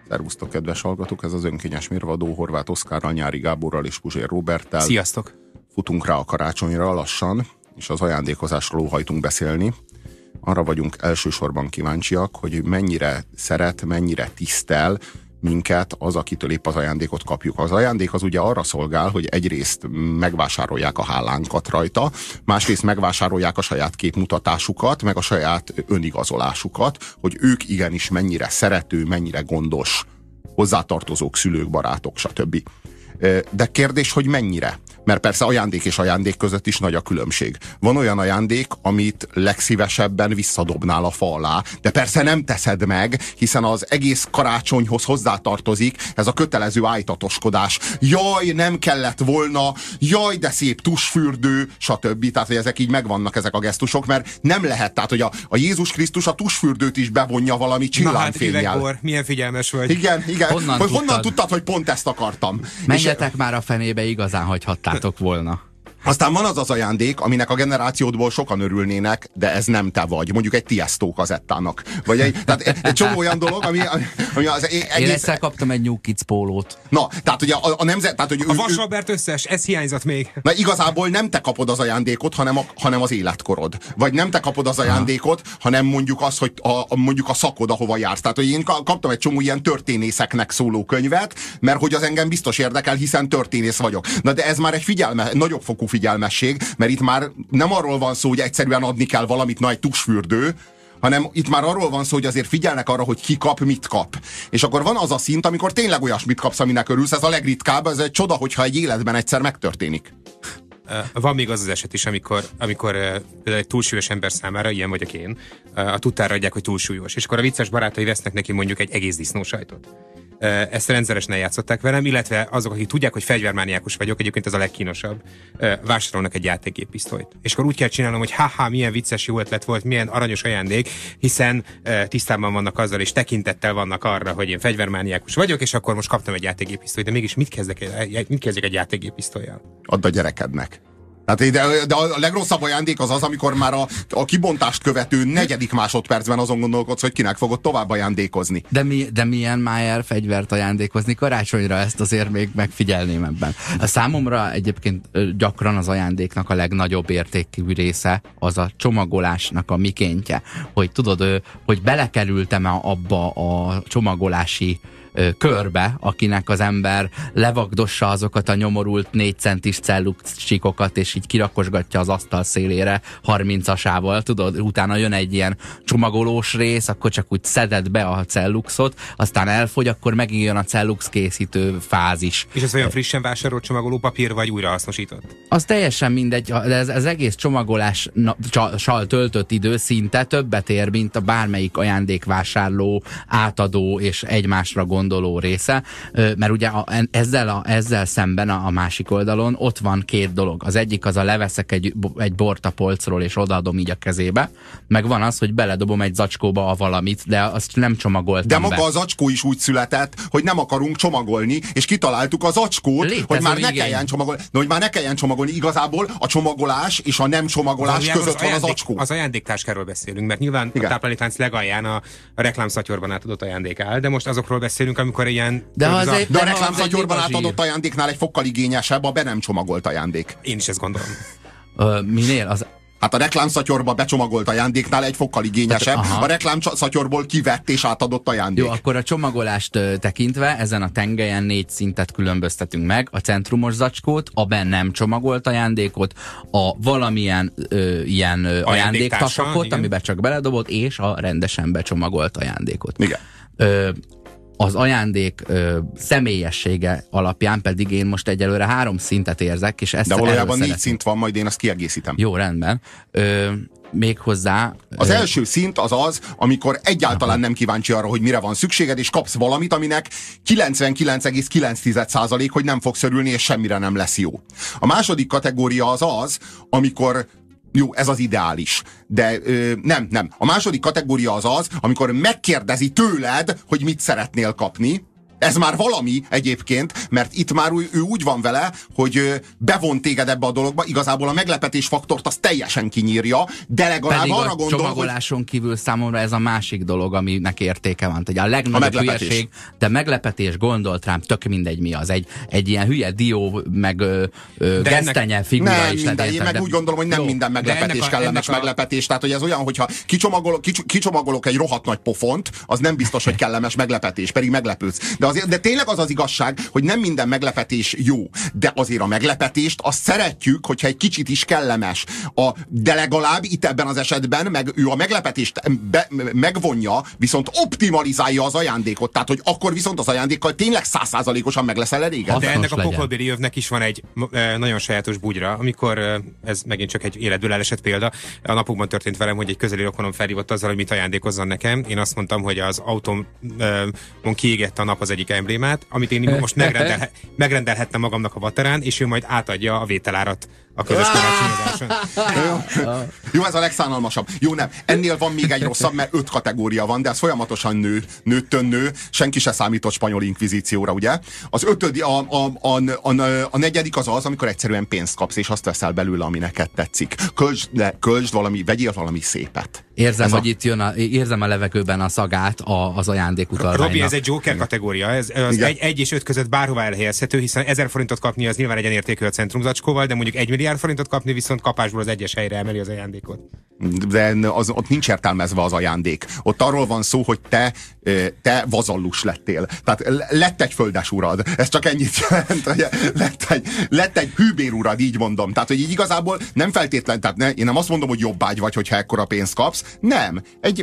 Szervusztok, kedves hallgatók! Ez az Önkényes Mérvadó Horváth Oszkárral, Nyári Gáborral és Puzsér Róberttel. Sziasztok! Futunk rá a karácsonyra lassan, és az ajándékozásról óhajtunk beszélni. Arra vagyunk elsősorban kíváncsiak, hogy mennyire szeret, mennyire tisztel minket az, akitől épp az ajándékot kapjuk. Az ajándék az ugye arra szolgál, hogy egyrészt megvásárolják a hálánkat rajta, másrészt megvásárolják a saját képmutatásukat, meg a saját önigazolásukat, hogy ők igenis mennyire szerető, mennyire gondos hozzátartozók, szülők, barátok, stb. De kérdés, hogy mennyire? Mert persze ajándék és ajándék között is nagy a különbség. Van olyan ajándék, amit legszívesebben visszadobnál a fa alá, de persze nem teszed meg, hiszen az egész karácsonyhoz hozzátartozik ez a kötelező ájtatoskodás. Jaj, nem kellett volna, jaj, de szép tusfürdő, stb. Tehát, hogy ezek így megvannak, ezek a gesztusok, mert nem lehet. Tehát, hogy a Jézus Krisztus a tusfürdőt is bevonja valami csillányfénnyel. Na hát, milyen figyelmes vagy. Igen. Honnan tudtad, hogy pont ezt akartam? Menjetek már a fenébe, igazán hagyhattátok volna. Aztán van az az ajándék, aminek a generációdból sokan örülnének, de ez nem te vagy. Mondjuk egy Tiesto kazettának. Vagy egy csomó olyan dolog, ami az egész... Én egyszer kaptam egy New Kids pólót. Na, tehát ugye a nemzet... Tehát, hogy a Vas-Albert összes, ez hiányzott még. Na igazából nem te kapod az ajándékot, hanem az életkorod. Vagy nem te kapod az ajándékot, hanem mondjuk az, hogy mondjuk a szakod, ahova jársz. Tehát, hogy én kaptam egy csomó ilyen történészeknek szóló könyvet, mert hogy az engem biztos érdekel, hiszen történész vagyok. Na de ez már egy nagyobb fokú figyelmesség, mert itt már nem arról van szó, hogy egyszerűen adni kell valamit, egy tusfürdő, hanem itt már arról van szó, hogy azért figyelnek arra, hogy ki kap, mit kap. És akkor van az a szint, amikor tényleg olyasmit kapsz, aminek örülsz, ez a legritkább, ez egy csoda, hogyha egy életben egyszer megtörténik. Van még az eset is, amikor egy túlsúlyos ember számára, ilyen vagyok én, a tudtára adják, hogy túlsúlyos. És akkor a vicces barátai vesznek neki mondjuk egy egész disznósajtot. Ezt rendszeresen eljátszották velem, illetve azok, akik tudják, hogy fegyvermániákus vagyok, egyébként ez a legkínosabb, vásárolnak egy játékgéppisztolyt. És akkor úgy kell csinálnom, hogy milyen vicces jó ötlet volt, milyen aranyos ajándék, hiszen tisztában vannak azzal, és tekintettel vannak arra, hogy én fegyvermániákus vagyok, és akkor most kaptam egy játékgéppisztolyt, de mégis mit kezdjek egy játékgéppisztollyal? Add a gyerekednek. De a legrosszabb ajándék az, amikor már a kibontást követő 4. másodpercben azon gondolkodsz, hogy kinek fogod tovább ajándékozni. De milyen Mayer fegyvert ajándékozni karácsonyra, ezt azért még megfigyelném ebben. A számomra egyébként gyakran az ajándéknak a legnagyobb értékű része az a csomagolásnak a mikéntje. Hogy tudod, hogy belekerültem abba a csomagolási körbe, akinek az ember levagdossa azokat a nyomorult 4 centis celluxcsikokat, és így kirakosgatja az asztal szélére 30-asával, tudod, utána jön egy ilyen csomagolós rész, akkor csak úgy szeded be a celluxot, aztán elfogy, akkor megint jön a cellux készítő fázis. És ez olyan frissen vásárolt csomagolópapír, vagy újrahasznosított? Az teljesen mindegy, de ez egész csomagolással töltött idő szinte többet ér, mint a bármelyik ajándékvásárló, átadó és egymásra gondoló része, mert ugye ezzel szemben a másik oldalon ott van 2 dolog. Az egyik az a leveszek egy bort a polcról és odaadom így a kezébe, meg van az, hogy beledobom egy zacskóba a valamit, de azt nem csomagoltam be. De maga a zacskó is úgy született, hogy nem akarunk csomagolni, és kitaláltuk a zacskót, hogy már ne kelljen csomagolni. De hogy már ne kelljen csomagolni, igazából a csomagolás és a nem csomagolás között van a zacskó. Az ajándéktáskáról beszélünk, mert nyilván igen. A tápláléklánc legalján a reklámszatyorban átadott ajándék áll, de most azokról beszélünk, amikor ilyen... De a reklámszatyorban átadott ajándéknál egy fokkal igényesebb a be nem csomagolt ajándék. Én is ezt gondolom. Minél? Hát a reklámszatyorba becsomagolt ajándéknál egy fokkal igényesebb, a reklámszatyorból kivett és átadott ajándék. Jó, akkor a csomagolást tekintve ezen a tengelyen 4 szintet különböztetünk meg. A centrumos zacskót, a be nem csomagolt ajándékot, a valamilyen ilyen ajándéktasakot, amiben csak beledobott, és a rendesen becsomagolt ajándékot. Igen. Az ajándék személyessége alapján pedig én most egyelőre 3 szintet érzek, és ezt... De valójában 4 szint van, majd én ezt kiegészítem. Jó, rendben. Méghozzá... Az első szint az, amikor egyáltalán nem kíváncsi arra, hogy mire van szükséged, és kapsz valamit, aminek 99,9%, hogy nem fogsz örülni, és semmire nem lesz jó. A második kategória az, amikor... Jó, ez az ideális. De nem. A második kategória az, amikor megkérdezi tőled, hogy mit szeretnél kapni, Ez már valami egyébként, mert itt már ő úgy van vele, hogy bevont téged ebbe a dologba, igazából a meglepetés faktort az teljesen kinyírja, de legalább pedig arra a gondol, csomagoláson kívül számomra ez a másik dolog, aminek értéke van. Ugye a legnagyobb hülyeség, de meglepetés, gondolt rám, tök mindegy mi az. Egy ilyen hülye dió, meg gesztenye figura nem is. Minden, én meg úgy gondolom, hogy nem minden meglepetés kellemes meglepetés. Tehát, hogy ez olyan, hogyha kicsomagolok egy rohadt nagy pofont, az nem biztos, hogy kellemes meglepetés, pedig meglepődsz. De tényleg az az igazság, hogy nem minden meglepetés jó, de azért a meglepetést azt szeretjük, hogyha egy kicsit is kellemes. De legalább itt ebben az esetben meg ő a meglepetést megvonja, viszont optimalizálja az ajándékot. Tehát, hogy akkor viszont az ajándékkal tényleg 100%-osan meg leszel elégedve. De ennek a pokolbéli jövnek is van egy nagyon sajátos bugyra, amikor ez megint csak egy életből elesett példa. A napokban történt velem, hogy egy közeli rokonom felhívott azzal, hogy mit ajándékozzon nekem. Én azt mondtam, hogy az autómon kiégett a nap az egyik emblémát, amit én most megrendelhettem magamnak a Vaterán, és ő majd átadja a vételárat a közös karácsonyozáson. Jó, ez a legszánalmasabb. Jó, nem. Ennél van még egy rosszabb, mert 5 kategória van, de ez folyamatosan nő. Senki se számított spanyol inkvizícióra, ugye? Az 5. A 4. az, amikor egyszerűen pénzt kapsz, és azt veszel belőle, ami neked tetszik. Költsd valami, vegyél valami szépet. Érzem a levegőben a szagát az ajándékutalványnak. Robi, ez egy Joker kategória. Ez 1 és 5 között bárhová elhelyezhető, hiszen 1000 forintot kapni az nyilván egyenértékű a centrumzacskóval, de mondjuk 1 milliárd forintot kapni viszont kapásból az egyes helyre emeli az ajándékot. De ott nincs értelmezve az ajándék. Ott arról van szó, hogy te vazallus lettél. Tehát lett egy földes urad. Ez csak ennyit jelent, hogy lett egy hűbér urad, így mondom. Tehát, hogy így igazából nem feltétlen, tehát én nem azt mondom, hogy jobbágy vagy, hogyha ekkora pénzt kapsz. Nem.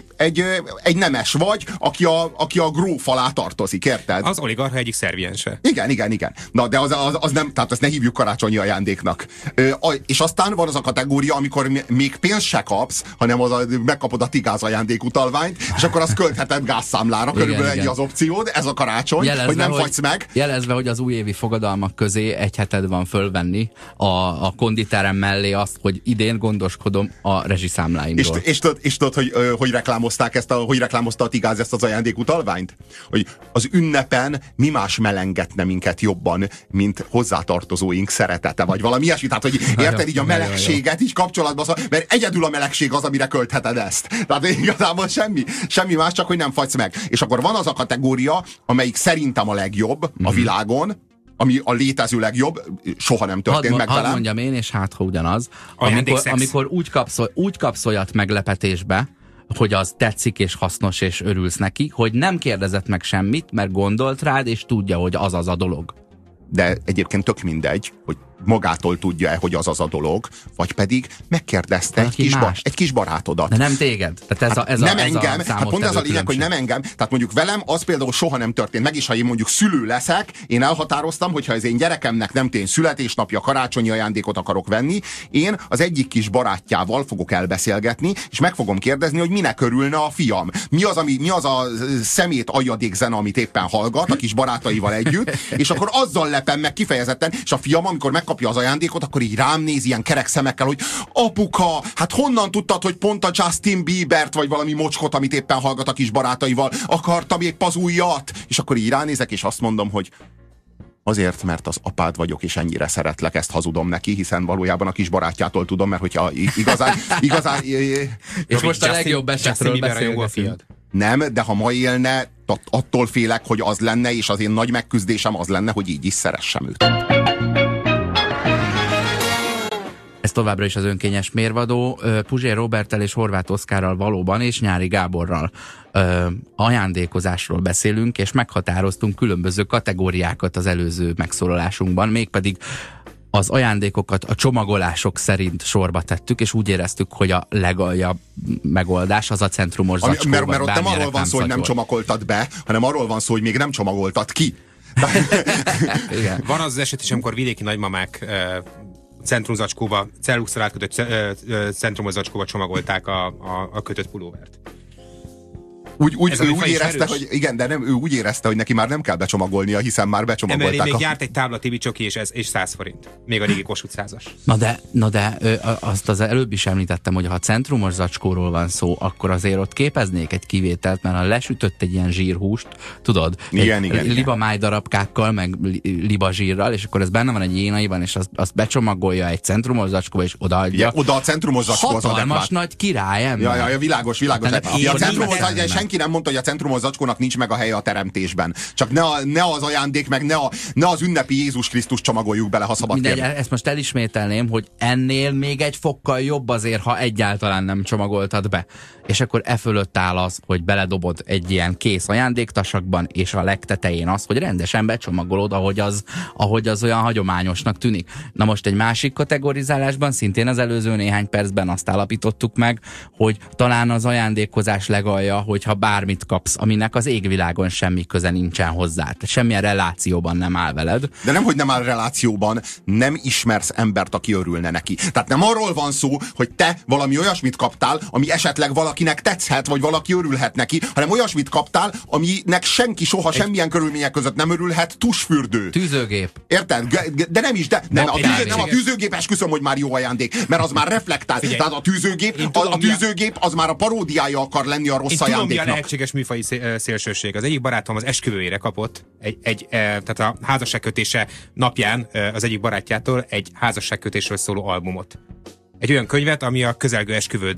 Egy nemes vagy, aki a gróf alá tartozik, érted? Az oligarcha egyik szerviense. Igen. Na, de az nem, tehát azt ne hívjuk karácsonyi ajándéknak. És aztán van az a kategória, amikor még pénzt se kapsz, hanem megkapod a tigáz ajándékutalványt, és akkor azt költheted gázszámlára. Körülbelül ennyi az opciód, ez a karácsony, hogy nem fagysz meg. Jelezve, hogy az újévi fogadalmak közé egy heted van fölvenni a konditerem mellé azt, hogy idén gondoskodom a rezsiszámláimról. És tudod, hogy reklámozták hogy reklámozta a tigáz ezt az ajándékutalványt? Hogy az ünnepen mi más melengetne minket jobban, mint hozzátartozóink szeretete, vagy valami ilyesmi. Tehát, hogy érted így a melegséget így kapcsolatban, mert egyedül a melegség az, amire költheted ezt. Tehát igazából semmi más, csak hogy nem fagysz meg. És akkor van az a kategória, amelyik szerintem a legjobb a világon, ami a létező legjobb, soha nem történt meg velem. Hadd mondjam én, és hát ha ugyanaz. Amikor úgy kapsz olyat meglepetésbe, hogy az tetszik és hasznos és örülsz neki, hogy nem kérdezett meg semmit, mert gondolt rád, és tudja, hogy az a dolog. De egyébként tök mindegy, hogy magától tudja-e, hogy az a dolog, vagy pedig megkérdezte egy kis barátodat. De nem téged. Tehát nem engem. Hát pont ez a lényeg, hogy nem engem. Tehát mondjuk velem az például soha nem történt meg, és ha én mondjuk szülő leszek, én elhatároztam, hogyha az én gyerekemnek nem tény születésnapja, karácsonyi ajándékot akarok venni, én az egyik kis barátjával fogok elbeszélgetni, és meg fogom kérdezni, hogy minek örülne a fiam. Mi az a szemét aljadékzene, amit éppen hallgat a kis barátaival együtt, és akkor azzal lepem meg kifejezetten, és a fiam, amikor megkapja az ajándékot, akkor így rám néz ilyen kerek szemekkel, hogy apuka, hát honnan tudtad, hogy pont a Justin Biebert, vagy valami mocskot, amit éppen hallgat a kis barátaival, akartam épp az újat? És akkor így ránézek, és azt mondom, hogy azért, mert az apád vagyok, és ennyire szeretlek, ezt hazudom neki, hiszen valójában a kis barátjától tudom, mert hogyha igazán és most a legjobb esetről beszélgetünk. Nem, de ha ma élne, attól félek, hogy az lenne, és az én nagy megküzdésem az lenne, hogy így is szeressem őt. Ez továbbra is az önkényes mérvadó. Puzsér Roberttel és Horváth Oszkárral valóban, és Nyári Gáborral ajándékozásról beszélünk, és meghatároztunk különböző kategóriákat az előző megszólalásunkban, mégpedig az ajándékokat a csomagolások szerint sorba tettük, és úgy éreztük, hogy a legaljabb megoldás az a centrumos zacskó. Mert ott nem arról van szó, hogy nem csomagoltad be, hanem arról van szó, hogy még nem csomagoltad ki. Igen. Van az eset is, amikor vidéki nagymamák centrumzacskóba, celluxra átkötött centrumos zacskóba csomagolták a kötött pulóvert. Ő úgy érezte, hogy igen, de nem, ő úgy érezte, hogy neki már nem kell becsomagolnia, hiszen már becsomagolták. Emellé még járt egy tábla TV csoki és 100 forint. Még a régi Kossuth 100-as. Na de azt az előbb is említettem, hogy ha centrumos zacskóról van szó, akkor azért ott képeznék egy kivételt, mert ha lesütött egy ilyen zsírhúst, tudod, igen. libamáj darabkákkal, meg libazsírral, és akkor ez benne van egy jénaiban, és azt becsomagolja egy centrumos zacskóba, és odaadja. Ja, oda a centrumos zacskó az hatalmas nagy király ember. Ja, világos. Senki nem mondta, hogy a centrumos zacskónak nincs meg a helye a teremtésben. Csak ne az ajándék, meg ne az ünnepi Jézus Krisztus csomagoljuk bele, ha szabad kérni. Ezt most elismételném, hogy ennél még egy fokkal jobb azért, ha egyáltalán nem csomagoltad be. És akkor fölött áll az, hogy beledobod egy ilyen kész ajándéktasakban, és a legtetején az, hogy rendesen becsomagolod, ahogy az olyan hagyományosnak tűnik. Na most egy másik kategorizálásban, szintén az előző néhány percben azt állapítottuk meg, hogy talán az ajándékozás legalja, hogyha bármit kapsz, aminek az égvilágon semmi köze nincsen hozzá. Tehát semmilyen relációban nem áll veled. De nem, hogy nem áll relációban, nem ismersz embert, aki örülne neki. Tehát nem arról van szó, hogy te valami olyasmit kaptál, ami esetleg valakinek tetszhet, vagy valaki örülhet neki, hanem olyasmit kaptál, aminek senki soha semmilyen körülmények között nem örülhet, tusfürdő. Tűzőgép. Érted? De nem is, nem a tűzőgép, esküszöm, hogy már jó ajándék, mert az már reflektál. Figyelj, tehát a tűzőgép az már a paródiája akar lenni a rossz ajándéknak. Tudom, mi a lehetséges műfai szélsőség. Az egyik barátom az esküvőjére kapott tehát a házasságkötése napján az egyik barátjától egy házasságkötésről szóló albumot. Egy olyan könyvet, ami a közelgő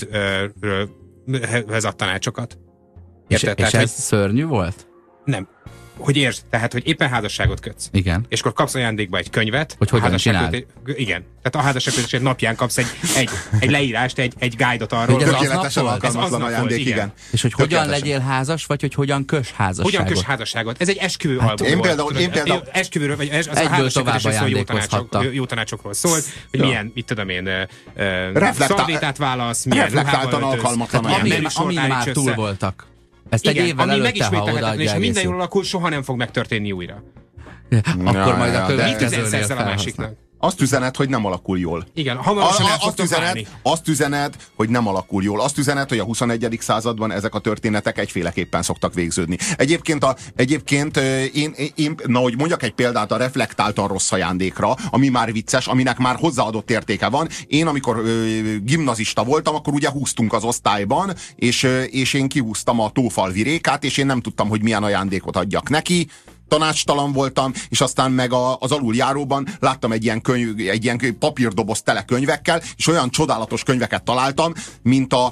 esküvődhez ad tanácsokat. Érted? És ez szörnyű volt? Nem. Hogy értsd, tehát, hogy éppen házasságot kötsz. Igen. És akkor kapsz ajándékba egy könyvet. Hogy hogyan csináld? Igen. Tehát a házasságkötés napján kapsz egy leírást, egy guide-ot arról. Tökéletesen alkalmatlan ajándék, igen. És hogy hogyan legyél házas, vagy hogy hogyan kös házasságot? Hogyan kös házasságot? Ez egy esküvő album. Én például esküvőről, vagy az a házasságkötésről szól jó tanácsokról szólt, hogy milyen, mit tudom én, szalvétát válasz, milyen reflektáltan alkalmatlan ajándék. Amin már túl voltak. Ezt egy évvel előtte, ha odaadja és ha minden jól alakul, soha nem fog megtörténni újra. Akkor majd a következőnél ezzel a másiknak. Azt üzenet, hogy nem alakul jól. Igen, hamarosan el fogtok válni. Azt üzenet, hogy nem alakul jól. Azt üzenet, hogy a 21. században ezek a történetek egyféleképpen szoktak végződni. Egyébként én, hogy mondjak egy példát a reflektáltan rossz ajándékra, ami már vicces, aminek már hozzáadott értéke van. Én, amikor gimnazista voltam, akkor ugye húztunk az osztályban, és én kihúztam a tófalvi rékát, és én nem tudtam, hogy milyen ajándékot adjak neki. Tanácstalan voltam, és aztán meg az aluljáróban láttam egy ilyen papírdoboz tele könyvekkel, és olyan csodálatos könyveket találtam, mint a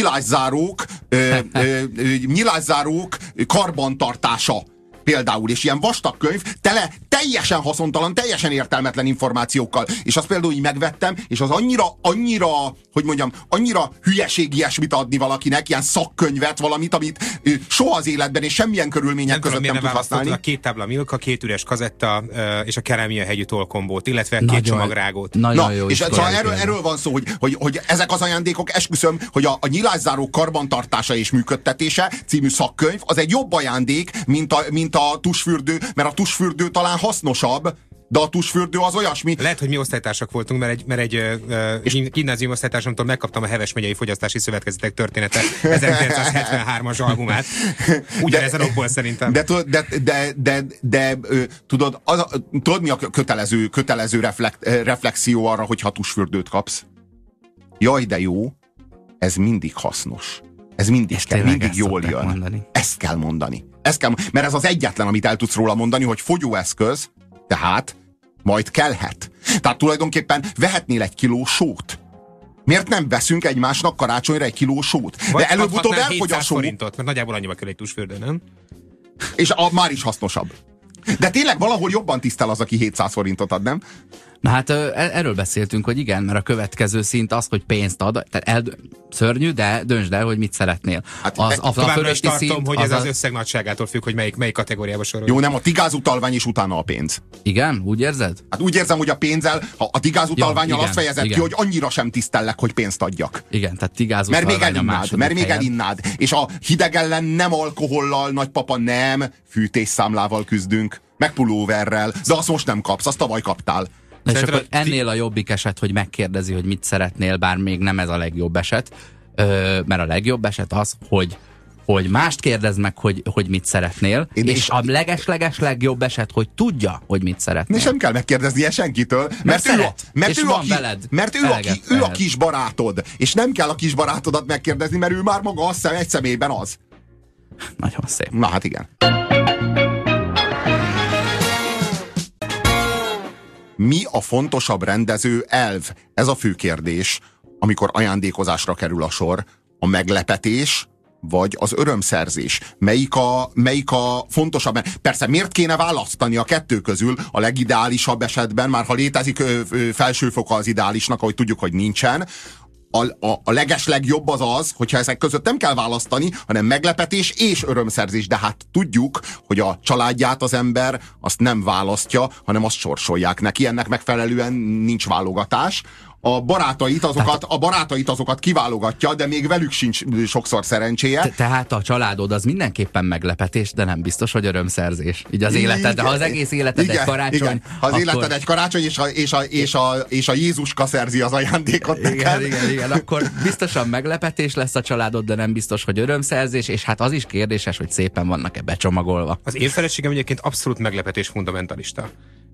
nyilászárók karbantartása. Például, és ilyen vastag könyv, teljesen haszontalan, teljesen értelmetlen információkkal. És azt például így megvettem, és az annyira hülyeség ilyesmit adni valakinek, ilyen szakkönyvet, valamit, amit soha az életben és semmilyen körülmények között nem tud használni. A 2 tábla Milka, 2 üres kazetta és a Kerámia hegyű tollkombót, illetve 2 csomagrágót. Jó, és erről van szó, hogy ezek az ajándékok, esküszöm, hogy a nyilászárók karbantartása és működtetése című szakkönyv, az egy jobb ajándék, mint a tusfürdő, mert a tusfürdő talán hasznosabb, de a tusfürdő az olyasmi. Lehet, hogy mi osztálytársak voltunk, mert egy gimnázium osztálytársamtól megkaptam a Heves megyei fogyasztási szövetkezetek története 1973-as albumát. Ugyanezen okból szerintem. Tudod mi a kötelező reflexió arra, hogyha tusfürdőt kapsz? Jaj, de jó, ez mindig hasznos. Ez mindig jól jön. Mondani. Ezt kell mondani. Mert ez az egyetlen, amit el tudsz róla mondani, hogy fogyóeszköz, tehát majd kellhet. Tehát tulajdonképpen vehetnél 1 kiló sót. Miért nem veszünk egymásnak karácsonyra 1 kiló sót? De előbb-utóbb elfogy a só. Forintot, mert nagyjából annyiba kell egy tusfürdő, nem? És már is hasznosabb. De tényleg valahol jobban tisztel az, aki 700 forintot ad, nem? Na hát erről beszéltünk, hogy igen, mert a következő szint az, hogy pénzt ad, tehát szörnyű, de döntsd el, hogy mit szeretnél. Hát továbbra is tartom, hogy ez az összeg nagyságától függ, hogy melyik kategóriába sorol. Jó, nem, a tigázutalvány is utána a pénz. Igen? Úgy érzed? Hát úgy érzem, hogy a pénzzel, a tigázutalvánnyal azt fejezed ki, hogy annyira sem tisztellek, hogy pénzt adjak. Igen, tehát tigázutalvány mert még elinnád. És a hideg ellen nem alkohollal, nagypapa, nem fűtésszámlával küzdünk, meg pulóverrel, de azt most nem kapsz, azt tavaly kaptál. És akkor ennél a jobbik eset, hogy megkérdezi, hogy mit szeretnél, bár még nem ez a legjobb eset, mert a legjobb eset az, hogy hogy mást kérdezd meg, hogy mit szeretnél, és a leges legjobb eset, hogy tudja, hogy mit szeretnél. És nem kell megkérdezni senkitől, mert ő a kis barátod, és nem kell a kis barátodat megkérdezni, mert ő már maga egy személyben az. Nagyon szép. Na hát igen. Mi a fontosabb rendező elv? Ez a fő kérdés, amikor ajándékozásra kerül a sor. A meglepetés, vagy az örömszerzés? Melyik a fontosabb? Persze miért kéne választani a kettő közül a legideálisabb esetben, már ha létezik felsőfoka az ideálisnak, ahogy tudjuk, hogy nincsen, a legeslegjobb az, hogyha ezek között nem kell választani, hanem meglepetés és örömszerzés. De hát tudjuk, hogy a családját az ember azt nem választja, hanem azt sorsolják neki. Ennek megfelelően nincs válogatás. A barátait azokat kiválogatja, de még velük sincs sokszor szerencséje. Tehát a családod az mindenképpen meglepetés, de nem biztos, hogy örömszerzés. Így az életed, de ha az egész életed egy karácsony... Igen. Ha az életed egy karácsony, és a Jézuska szerzi az ajándékot neked. Igen, akkor biztosan meglepetés lesz a családod, de nem biztos, hogy örömszerzés, és hát az is kérdéses, hogy szépen vannak-e becsomagolva. Az én feleségem egyébként abszult meglepetés fundamentalista.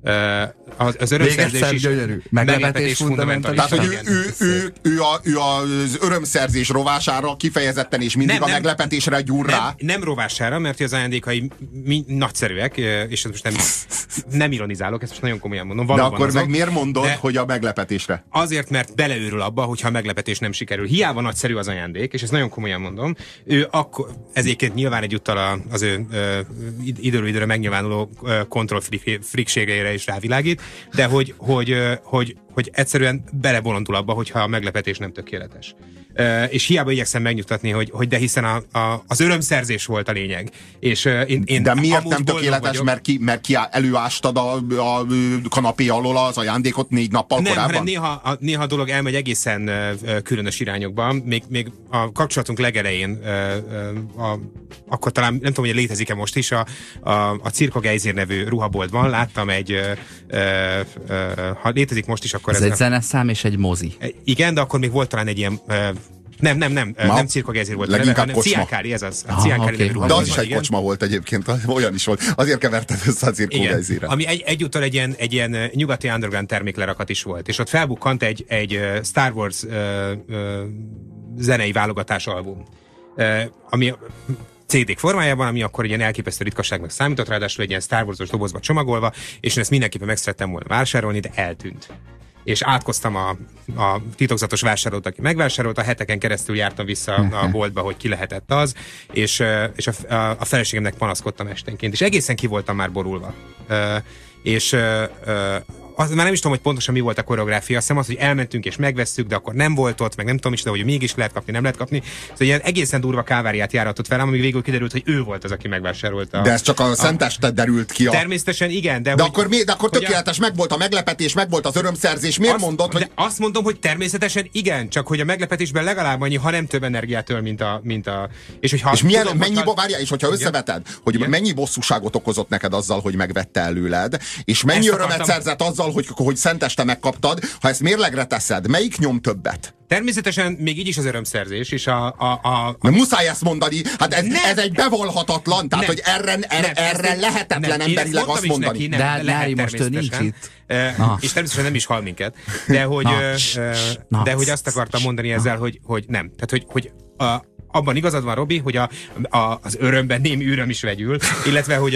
Az örömszerzés is meglepetés fundamentalista. Tehát, hogy ő az örömszerzés rovására kifejezetten és mindig a meglepetésre gyúr rá. Nem rovására, mert az ajándékai nagyszerűek, és most nem ironizálok, ezt most nagyon komolyan mondom. De akkor meg miért mondod, hogy a meglepetésre? Azért, mert beleőrül abba, hogyha a meglepetés nem sikerül. Hiába nagyszerű az ajándék, és ezt nagyon komolyan mondom. Ő akkor, ezért nyilván egyúttal az ő időről időre megnyilvánuló kontrollfrikségére is rávilágít, de hogy egyszerűen belebolondul abba, hogyha a meglepetés nem tökéletes. És hiába igyekszem megnyugtatni, hogy de hiszen az örömszerzés volt a lényeg. És én de miért nem tökéletes, mert ki előástad a kanapé alól az ajándékot 4 nappal korábban? Nem, néha a dolog elmegy egészen különös irányokban. Még a kapcsolatunk legelején, akkor talán, nem tudom, hogy létezik-e most is, a Cirka Geizér nevű ruhaboltban láttam ha létezik most is, akkor ez egy zeneszám és egy mozi. Igen, de akkor még volt talán egy ilyen nem Cirka Geizér volt, hanem Ciánkári, ez az. Okay. De az is egy kocsma volt egyébként, olyan is volt. Azért keverted össze a Cirka Geizérre. Ami egyúttal egy ilyen nyugati underground terméklerakat is volt, és ott felbukkant egy Star Wars zenei válogatás album, ami CD-k formájában, ami akkor egy ilyen elképesztő ritkaságnak számított, ráadásul egy ilyen Star Wars-os dobozba csomagolva, és én ezt mindenképpen meg szerettem volna vásárolni, de eltűnt. És átkoztam a titokzatos vásárlót, aki megvásárolta, heteken keresztül jártam vissza a boltba, hogy ki lehetett az, és a feleségemnek panaszkodtam esténként, és egészen ki voltam már borulva. Már nem is tudom, hogy pontosan mi volt a koreográfia, azt hiszem az, hogy elmentünk és megvesszük, de akkor nem volt ott, meg nem tudom is, de hogy mégis lehet kapni, nem lehet kapni. Szóval ilyen egészen durva káváriát járatott velem, amíg végül kiderült, hogy ő volt az, aki megvásárolta. De ez csak a szenteste derült ki. Természetesen igen, de akkor tökéletes, megvolt a meglepetés, megvolt az örömszerzés. Miért mondod, hogy... Azt mondom, hogy természetesen igen, csak hogy a meglepetésben legalább annyi, ha nem több energiát öl, mint a... És hogyha összeveted, hogy mennyi bosszúságot okozott neked azzal, hogy megvette előled, és mennyi örömet szerzett azzal, hogy szenteste megkaptad, ha ezt mérlegre teszed, melyik nyom többet? Természetesen még így is az örömszerzés, és muszáj ezt mondani, hát ez egy bevallhatatlan, tehát hogy erre lehetetlen emberileg azt mondani. De hát most ő nincs itt. És természetesen nem is hal minket, de hogy azt akartam mondani ezzel, hogy nem. Tehát, hogy abban igazad van, Robi, hogy az örömben némi üröm is vegyül, illetve, hogy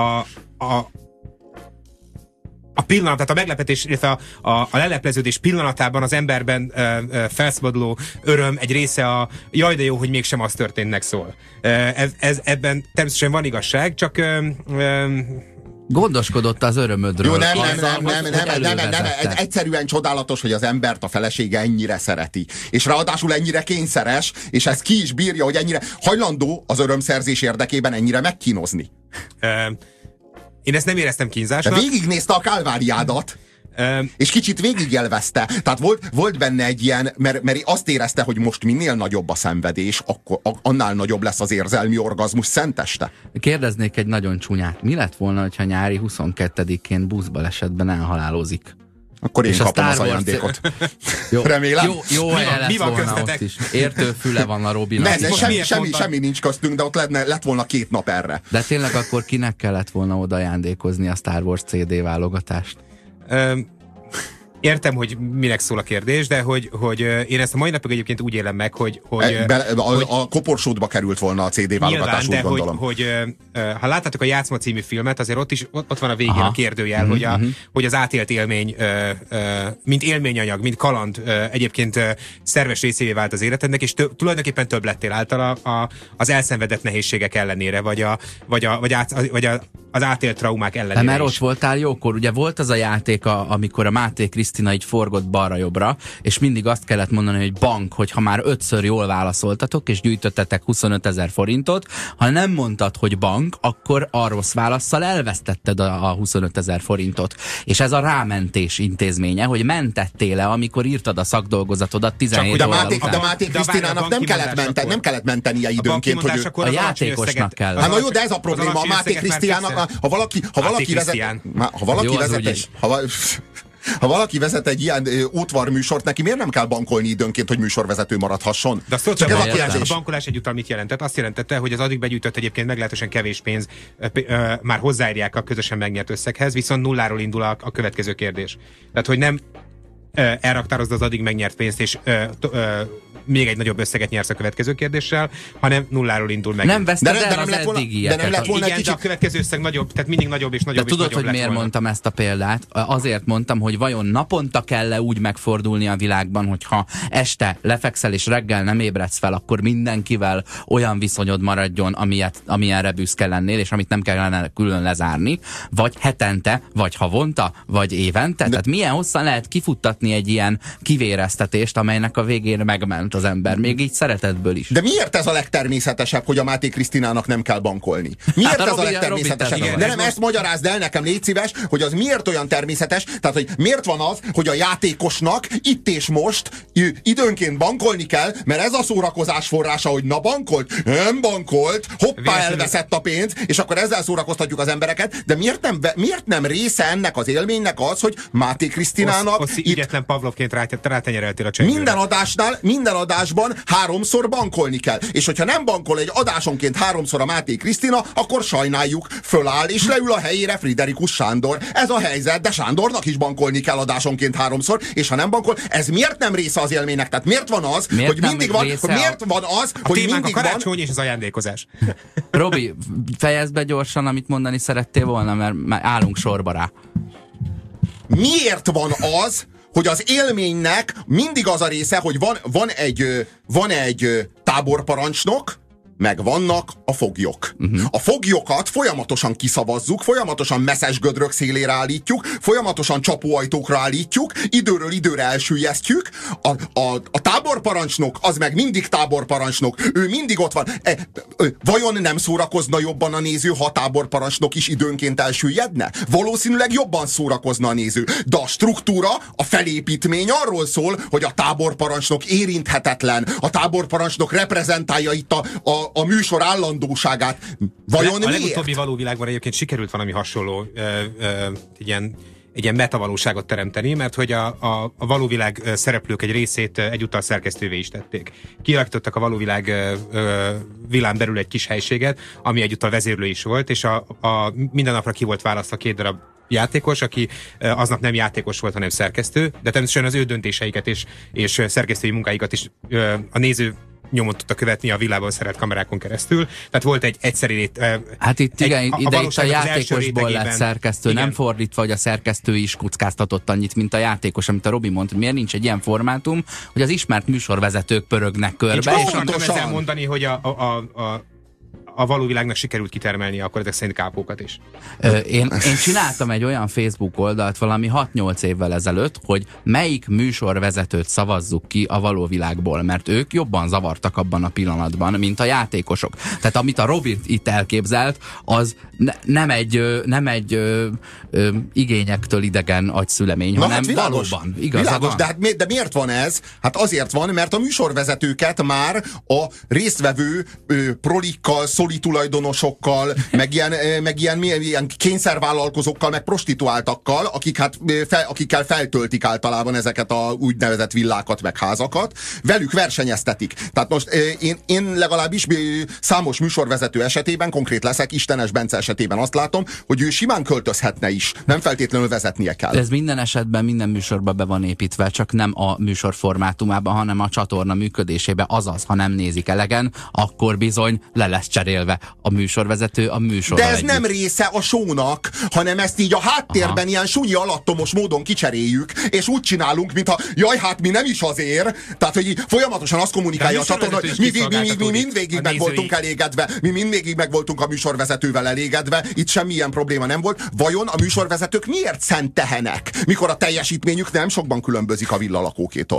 a pillanat, tehát a meglepetés, illetve a lelepleződés pillanatában az emberben felszabaduló öröm egy része jaj de jó, hogy mégsem az történnek szól. Ebben természetesen van igazság, csak... Gondoskodott az örömödről. Jó, nem. Egyszerűen csodálatos, hogy az embert a felesége ennyire szereti. És ráadásul ennyire kényszeres, és ez ki is bírja, hogy ennyire hajlandó az örömszerzés érdekében ennyire megkínozni. Én ezt nem éreztem kínzásnak. De végignézte a kálváriádat, és kicsit végigélvezte. Tehát volt benne egy ilyen, mert azt érezte, hogy most minél nagyobb a szenvedés, akkor annál nagyobb lesz az érzelmi orgazmus szenteste. Kérdeznék egy nagyon csúnyát. Mi lett volna, ha nyári 22-én buszbalesetben elhalálozik? Akkor én kapom az ajándékot. Jó, remélem. Jó helye mi van lett volna köztetek? ott is. Értőfüle van a Robinak. Semmi nincs köztünk, de ott lett volna 2 nap erre. De tényleg akkor kinek kellett volna oda ajándékozni a Star Wars CD válogatást? Értem, hogy minek szól a kérdés, de hogy én ezt a mai napig egyébként úgy élem meg, hogy a koporsódba került volna a CD válogatás, úgy gondolom. Hogy ha láttátok a Játszma című filmet, azért ott van a végén a kérdőjel, hogy az átélt élmény, mint élményanyag, mint kaland egyébként szerves részévé vált az életednek, és tulajdonképpen több lettél általa az elszenvedett nehézségek ellenére, vagy az átélt traumák ellenére. De mert ott voltál jókor, ugye volt az a játék, amikor a Máté Krisztina így forgott balra-jobbra, és mindig azt kellett mondani, hogy bank, hogyha már 5-ször jól válaszoltatok, és gyűjtöttetek 25 000 forintot, ha nem mondtad, hogy bank, akkor a rossz válasszal elvesztetted a 25 000 forintot. És ez a rámentés intézménye, hogy mentettél-e, amikor írtad a szakdolgozatodat 17 óra után. De Máté Krisztinának nem kellett mentenie időnként, hogy a játékosnak kell. Hát na jó, de ez a probléma, a Máté Krisztiának, ha valaki vezet egy ilyen útvarműsort, neki miért nem kell bankolni időnként, hogy műsorvezető maradhasson? De azt csak a bankolás egyúttal mit jelentett? Azt jelentette, hogy az addig begyűjtött egyébként meglehetősen kevés pénz már hozzáírják a közösen megnyert összeghez, viszont nulláról indul a következő kérdés. Tehát, hogy nem elraktározd az addig megnyert pénzt, és még egy nagyobb összeget nyersz a következő kérdéssel, hanem nulláról indul meg. Nem veszted el az eddigieket. De nem lett volna igen, de a következő összeg nagyobb, tehát mindig nagyobb és nagyobb. De tudod, hogy miért mondtam ezt a példát? Azért mondtam, hogy vajon naponta kell-e úgy megfordulni a világban, hogyha este lefekszel és reggel nem ébredsz fel, akkor mindenkivel olyan viszonyod maradjon, amilyenre büszke lennél, és amit nem kellene külön lezárni, vagy hetente, vagy havonta, vagy évente. Tehát milyen hosszan lehet kifuttatni egy ilyen kivéreztetést, amelynek a végén megment az ember, még így szeretetből is. De miért ez a legtermészetesebb, hogy a Máté Krisztinának nem kell bankolni? Miért ez a legtermészetesebb? De nem, ezt magyarázd el nekem, légy szíves, hogy az miért olyan természetes, tehát hogy miért van az, hogy a játékosnak itt és most időnként bankolni kell, mert ez a szórakozás forrása, hogy na bankolt, nem bankolt, hoppá, elveszett a pénz, és akkor ezzel szórakoztatjuk az embereket, de miért nem része ennek az élménynek az, hogy Máté Krisztinának ügyetlen Pavlovként rátenyereltél a csengőre. Minden adásban 3-szor bankolni kell. És hogyha nem bankol egy adásonként 3-szor a Máté Krisztina, akkor sajnáljuk, föláll és leül a helyére Friderikus Sándor. Ez a helyzet, de Sándornak is bankolni kell adásonként 3-szor, és ha nem bankol, ez miért nem része az élménynek? Tehát miért van az, hogy mindig van, hogy mindig a karácsony és az ajándékozás. Robi, fejezd be gyorsan, amit mondani szerettél volna, mert már állunk sorba rá. Miért van az, hogy az élménynek mindig az a része, hogy van egy táborparancsnok, meg vannak a foglyok. A foglyokat folyamatosan kiszavazzuk, folyamatosan messzes gödrök szélére állítjuk, folyamatosan csapóajtókra állítjuk, időről időre elsüllyesztjük. A táborparancsnok az meg mindig táborparancsnok. Ő mindig ott van. Vajon nem szórakozna jobban a néző, ha a táborparancsnok is időnként elsüllyedne? Valószínűleg jobban szórakozna a néző. De a struktúra, a felépítmény arról szól, hogy a táborparancsnok érinthetetlen. A táborparancsnok reprezentálja itt a műsor állandóságát. Vajon miért? A legutóbbi való világban egyébként sikerült valami hasonló egy ilyen metavalóságot teremteni, mert hogy a valóvilág szereplők egy részét egyúttal szerkesztővé is tették. Kialakítottak a valóvilág vilán belül egy kis helységet, ami egyúttal vezérlő is volt, és minden napra ki volt választva 2 darab játékos, aki aznap nem játékos volt, hanem szerkesztő, de természetesen az ő döntéseiket és szerkesztői munkáikat is a néző nyomon tudta követni a villában szerelt kamerákon keresztül. Tehát volt egy egyszerű hát itt igen, ide a játékosból lett szerkesztő, igen. Nem fordítva, hogy a szerkesztő is kuckáztatott annyit, mint a játékos, amit a Robi mondta, hogy miért nincs egy ilyen formátum, hogy az ismert műsorvezetők pörögnek körbe. És nem ezzel mondani, hogy a való világnak sikerült kitermelni akkor ezek szerint kápókat is. Én csináltam egy olyan Facebook oldalt valami 6-8 évvel ezelőtt, hogy melyik műsorvezetőt szavazzuk ki a való világból, mert ők jobban zavartak abban a pillanatban, mint a játékosok. Tehát amit a Robi itt elképzelt, az nem egy igényektől idegen agyszülemény, hanem hát valóban igazad van. De miért van ez? Hát azért van, mert a műsorvezetőket már a résztvevő prolikkal, szoli tulajdonosokkal, meg ilyen kényszervállalkozókkal, meg prostituáltakkal, akikkel feltöltik általában ezeket a úgynevezett villákat, meg házakat, velük versenyeztetik. Tehát most én legalábbis számos műsorvezető esetében, konkrét leszek, Istenes Bence esetében azt látom, hogy ő simán költözhetne is, nem feltétlenül vezetnie kell. Ez minden esetben, minden műsorban be van építve, csak nem a műsor formátumában, hanem a csatorna működésébe. Azaz, ha nem nézik elegen, akkor bizony le lesz cserélve a műsorvezető a műsorral. De ez nem része a show-nak, hanem ezt így a háttérben ilyen súnyi alattomos módon kicseréljük, és úgy csinálunk, mintha jaj, hát mi nem is azért. Tehát, hogy folyamatosan azt kommunikálja a csatorna, hogy mi mindvégig meg voltunk elégedve, mi mindvégig meg voltunk a műsorvezetővel elégedve, itt semmilyen probléma nem volt. Vajon a műsorvezetők miért szent tehenek, mikor a teljesítményük nem sokban különbözik a villalakókétól?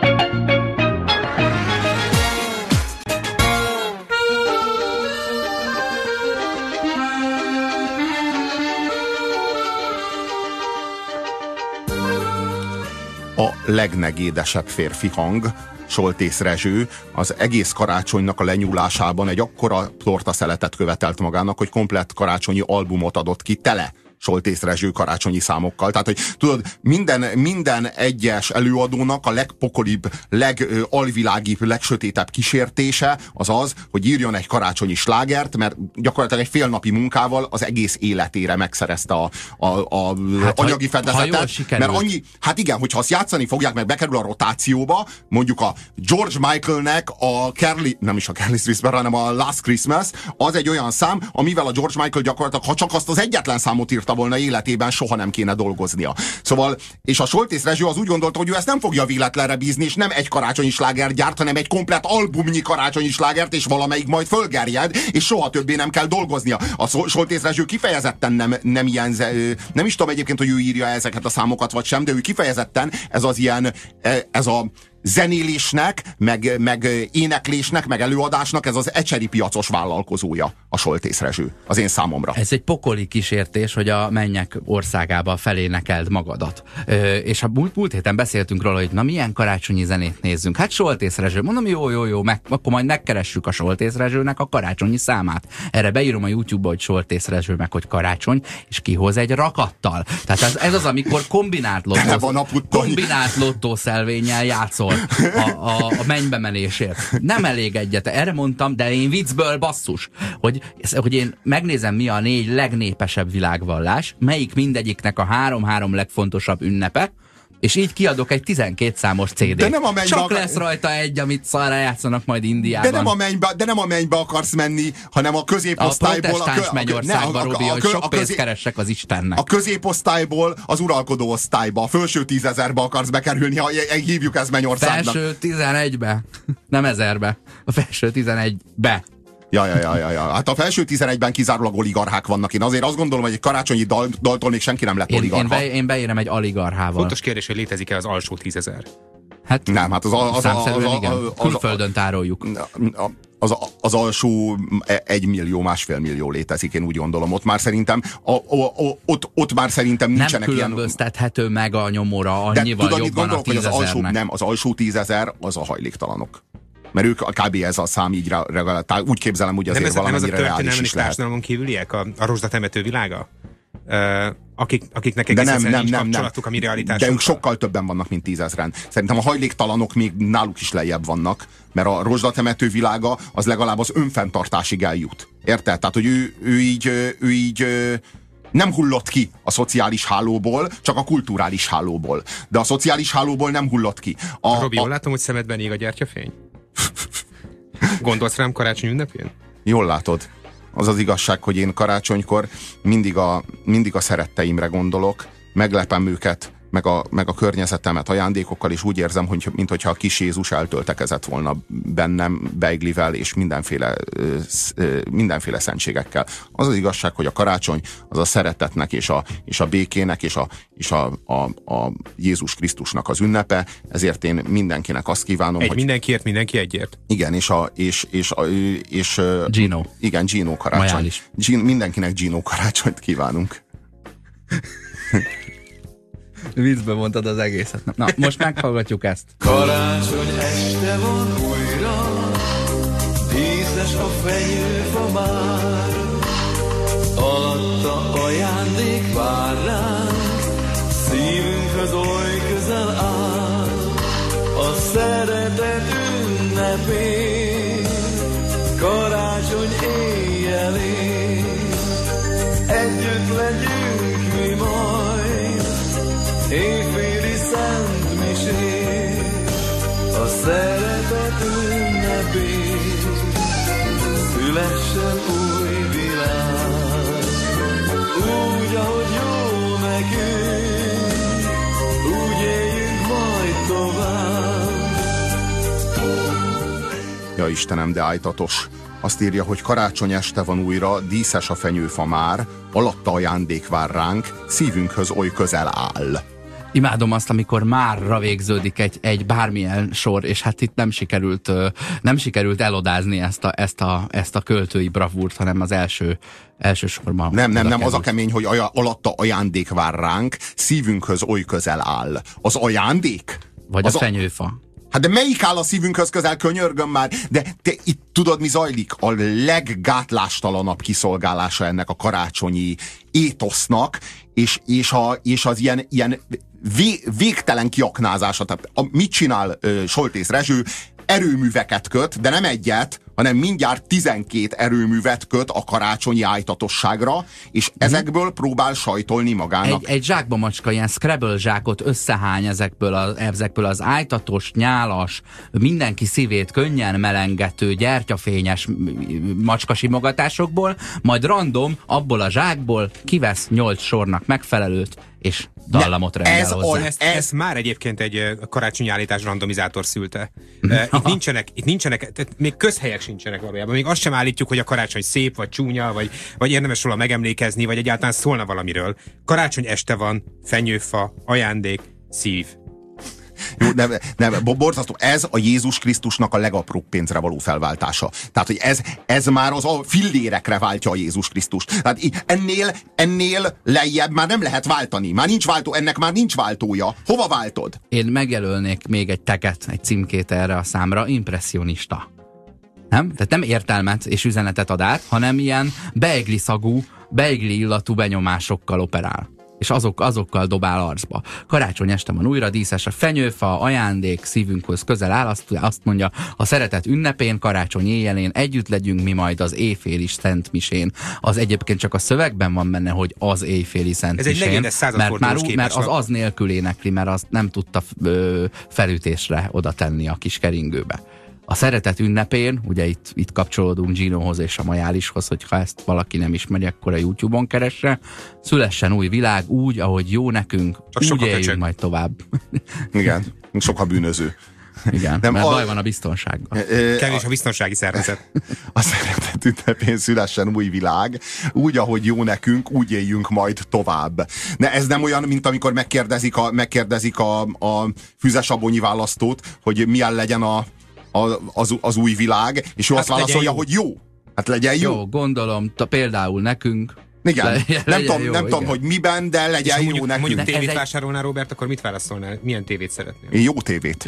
A legnegédesebb férfi hang, Soltész Rezső, az egész karácsonynak a lenyúlásában egy akkora tortaszeletet követelt magának, hogy komplett karácsonyi albumot adott ki, tele Soltész Rezső karácsonyi számokkal. Tehát, hogy tudod, minden egyes előadónak a legpokolibb, legalvilágibb, legsötétebb kísértése az az, hogy írjon egy karácsonyi slágert, mert gyakorlatilag egy félnapi munkával az egész életére megszerezte a anyagi fedezetet. Mert annyi, hát igen, hogyha azt játszani fogják, meg bekerül a rotációba, mondjuk a George Michaelnek nem is a Careless Whisper, hanem a Last Christmas, az egy olyan szám, amivel a George Michael gyakorlatilag, ha csak azt az egyetlen számot írta volna életében, soha nem kéne dolgoznia. Szóval, és a Soltész Rezső az úgy gondolta, hogy ő ezt nem fogja véletlenre bízni, és nem egy karácsonyi slágert gyárt, hanem egy komplett albumnyi karácsonyi slágert, és valamelyik majd fölgerjed, és soha többé nem kell dolgoznia. A Soltész Rezső kifejezetten nem ilyen, nem is tudom egyébként, hogy ő írja ezeket a számokat, vagy sem, de ő kifejezetten ez a zenélésnek, meg éneklésnek, meg előadásnak ez az ecseri piacos vállalkozója, a Soltész Rezső, az én számomra. Ez egy pokoli kísértés, hogy a mennyek országába felénekeld magadat. És a múlt héten beszéltünk róla, hogy na milyen karácsonyi zenét nézzünk. Hát Soltész Rezső. Mondom, jó, akkor majd megkeressük a Soltész Rezsőnek a karácsonyi számát. Erre beírom a YouTube-ba, hogy Soltész Rezső, meg hogy karácsony, és kihoz egy rakattal. Tehát ez az, amikor kombinált lottószelvénnyel játszol a mennybe menésért. Nem elég egyet. Erre mondtam, de én viccből basszus, hogy én megnézem, mi a 4 legnépesebb világvallás, melyik mindegyiknek a 3 legfontosabb ünnepe, és így kiadok egy 12 számos CD-t. Csak lesz rajta egy, amit szarra játszanak majd Indiában. De nem a mennybe akarsz menni, hanem a középosztályból. A protestáns mennyországba, Robi, hogy sok pénzt keressek az Istennek. A középosztályból az uralkodó osztályba, a felső 10 000-be akarsz bekerülni, ha hívjuk ezt mennyországnak. Felső 11-be, nem 1000-be. A felső 11-be. Ja. Hát a felső 11-ben kizárólag oligarchák vannak. Én azért azt gondolom, hogy egy karácsonyi daltól még senki nem lett oligarcha. Én beírem egy oligarchával. Fontos kérdés, hogy létezik-e az alsó 10 000? Hát nem, hát igen. Külföldön tároljuk. Az alsó 1 millió, 1,5 millió létezik, én úgy gondolom. Ott már szerintem ott már szerintem nincsenek nem ilyen... Nem különböztethető meg a nyomora annyival tudod, jobban a 10 000-nek. Az alsó 10 000 az a hajléktalanok. Mert ők kb. Ez a szám így úgy képzelem, hogy azért valamennyire reális is lehet. Társadalmon kívüliek a rozsdatemető világa? Akiknek egészen nincs kapcsolatuk a mi realitásunkkal. De ők sokkal többen vannak, mint 10 000-en. Szerintem a hajléktalanok még náluk is lejjebb vannak, mert a rozsdatemető világa az legalább az önfenntartásig eljut. Érted? Tehát, hogy ő így nem hullott ki a szociális hálóból, csak a kulturális hálóból. De a szociális hálóból nem hullott ki. Robi, jól látom, hogy szemedben ég a gyertyafény? Gondolsz rám karácsony ünnepén? Jól látod. Az az igazság, hogy én karácsonykor mindig a szeretteimre gondolok, meglepem őket, meg a környezetemet ajándékokkal, és úgy érzem, hogy minthogyha a kis Jézus eltöltekezett volna bennem beiglivel és mindenféle szentségekkel. Az az igazság, hogy a karácsony az a szeretetnek és a békének és a Jézus Krisztusnak az ünnepe, ezért én mindenkinek azt kívánom, hogy... Mindenkiért, mindenki egyért. Igen, és Gino. Igen, Gino karácsony. Mindenkinek Gino karácsonyt kívánunk. Viccbe mondtad az egészet. Na, most meghallgatjuk ezt. Karácsony este van újra, díszes a fenyőfa már. legyünk mi majd, éjféli szent misén, a szeretet ünnepén, szülessen új világ, úgy, ahogy jó nekünk, úgy éljünk majd tovább. Ja Istenem, de ájtatos. Azt írja, hogy karácsony este van újra, díszes a fenyőfa már, alatta ajándék vár ránk, szívünkhöz oly közel áll. Imádom azt, amikor márra végződik egy bármilyen sor, és hát itt nem sikerült elodázni ezt a költői bravúrt, hanem az első sorban. Nem, az a kemény, hogy alatta ajándék vár ránk, szívünkhöz oly közel áll. Az ajándék? Vagy az a fenyőfa. Hát de melyik áll a szívünkhöz közel, könyörgöm már? De te itt tudod, mi zajlik? A leggátlástalanabb kiszolgálása ennek a karácsonyi étosznak, és az ilyen végtelen kiaknázása. Tehát mit csinál Soltész Rezső? Erőműveket köt, de nem egyet, hanem mindjárt 12 erőművet köt a karácsonyi ájtatosságra, és ezekből próbál sajtolni magának. Egy zsákba macska, ilyen Scrabble zsákot összehány ezekből az ájtatos, nyálas, mindenki szívét könnyen melengető, gyertyafényes macskasimogatásokból, majd random abból a zsákból kivesz 8 sornak megfelelőt, és dallamot rendel hozzá. Ez már egyébként egy karácsonyi állítás randomizátor szülte. Itt nincsenek, még közhelyek sincsenek valójában. Még azt sem állítjuk, hogy a karácsony szép, vagy csúnya, vagy érdemes róla megemlékezni, vagy egyáltalán szólna valamiről. Karácsony este van, fenyőfa, ajándék, szív. Jó, nem, borzasztó. Ez a Jézus Krisztusnak a legapróbb pénzre való felváltása. Tehát, hogy ez már az a fillérekre váltja a Jézus Krisztust. Tehát ennél lejjebb már nem lehet váltani. Már nincs váltó, ennek már nincs váltója. Hova váltod? Én megjelölnék még egy teget, egy címkét erre a számra, impresszionista. Nem? Tehát nem értelmet és üzenetet ad át, hanem ilyen beigli szagú, beigli illatú benyomásokkal operál. És azokkal dobál arcba. Karácsony este van újra, díszes a fenyőfa, ajándék, szívünkhöz közel áll, azt mondja, a szeretet ünnepén, karácsony éjjelén együtt legyünk mi majd az éjféli szent misén. Az egyébként csak a szövegben van benne, hogy az éjféli szent ez misén. Ez egy negyedes századfordulós mert az nélkül énekli, mert azt nem tudta felütésre oda tenni a kis keringőbe. A szeretet ünnepén, ugye itt kapcsolódunk Ginohoz és a Majálishoz, hogyha ezt valaki nem ismeri, akkor a YouTube-on keresse. Szülessen új világ úgy, ahogy jó nekünk, csak úgy éljünk majd tovább. Igen, sok a bűnöző. Igen, mert baj van a biztonsággal. Kevés a biztonsági szervezet. A szeretet ünnepén szülessen új világ, úgy, ahogy jó nekünk, úgy éljünk majd tovább. Ne, ez nem olyan, mint amikor megkérdezik a füzesabonyi választót, hogy milyen legyen az új világ, és ő azt válaszolja, hogy jó. Hát legyen jó. Jó, gondolom, például nekünk. Igen, nem tudom, hogy miben, de legyen jó nekünk. Mondjuk tévét vásárolnál, Robert, akkor mit válaszolnál? Milyen tévét szeretnél? Én jó tévét.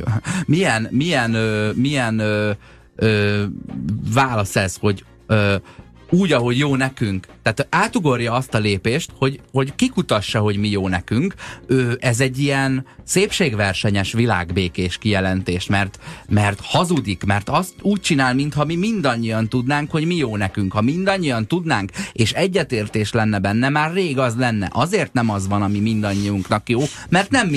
Milyen válasz ez, hogy úgy, ahogy jó nekünk. Tehát átugorja azt a lépést, hogy kikutassa, hogy mi jó nekünk. Ez egy ilyen szépségversenyes világbékés kijelentés, mert hazudik, mert azt úgy csinál, mintha mi mindannyian tudnánk, hogy mi jó nekünk. Ha mindannyian tudnánk, és egyetértés lenne benne, már rég az lenne. Azért nem az van, ami mindannyiunknak jó, mert nem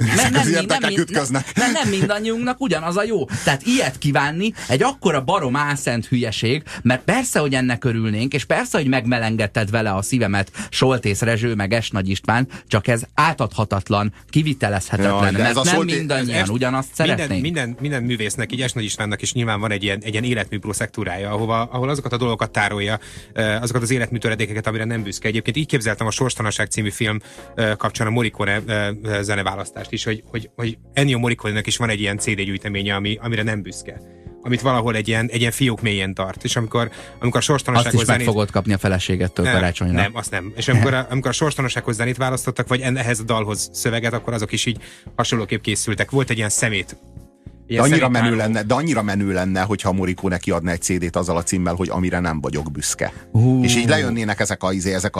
mindannyiunknak ugyanaz a jó. Tehát ilyet kívánni egy akkora barom álszent hülyeség, mert persze, hogy ennek örülnénk, és persze, hogy megmelengedted vele a szívemet Soltész Rezső, meg S. Nagy István, csak ez átadhatatlan, kivitelezhetetlen, mert nem mindannyian ugyanazt szeretnénk. Minden művésznek, így S. Nagy Istvánnak is nyilván van egy ilyen életmű proszektúrája, ahol azokat a dolgokat tárolja, azokat az életmű töredékeket, amire nem büszke. Egyébként így képzeltem a Sorstalanság című film kapcsán a Morricone zeneválasztást is, hogy Ennio Morricone-nek is van egy ilyen CD gyűjteménye, amire nem büszke, amit valahol egy ilyen fiók mélyen tart. És amikor a sorstalansághoz azt is meg fogod kapni a feleségettől karácsonyra. Nem, azt nem. És amikor a sorstalansághoz zenét választottak, vagy ehhez a dalhoz szöveget, akkor azok is így hasonlóképp készültek. Volt egy ilyen szemét. De annyira menő lenne, hogyha Morricone kiadna egy CD-t azzal a címmel, hogy amire nem vagyok büszke. És így lejönnének ezek a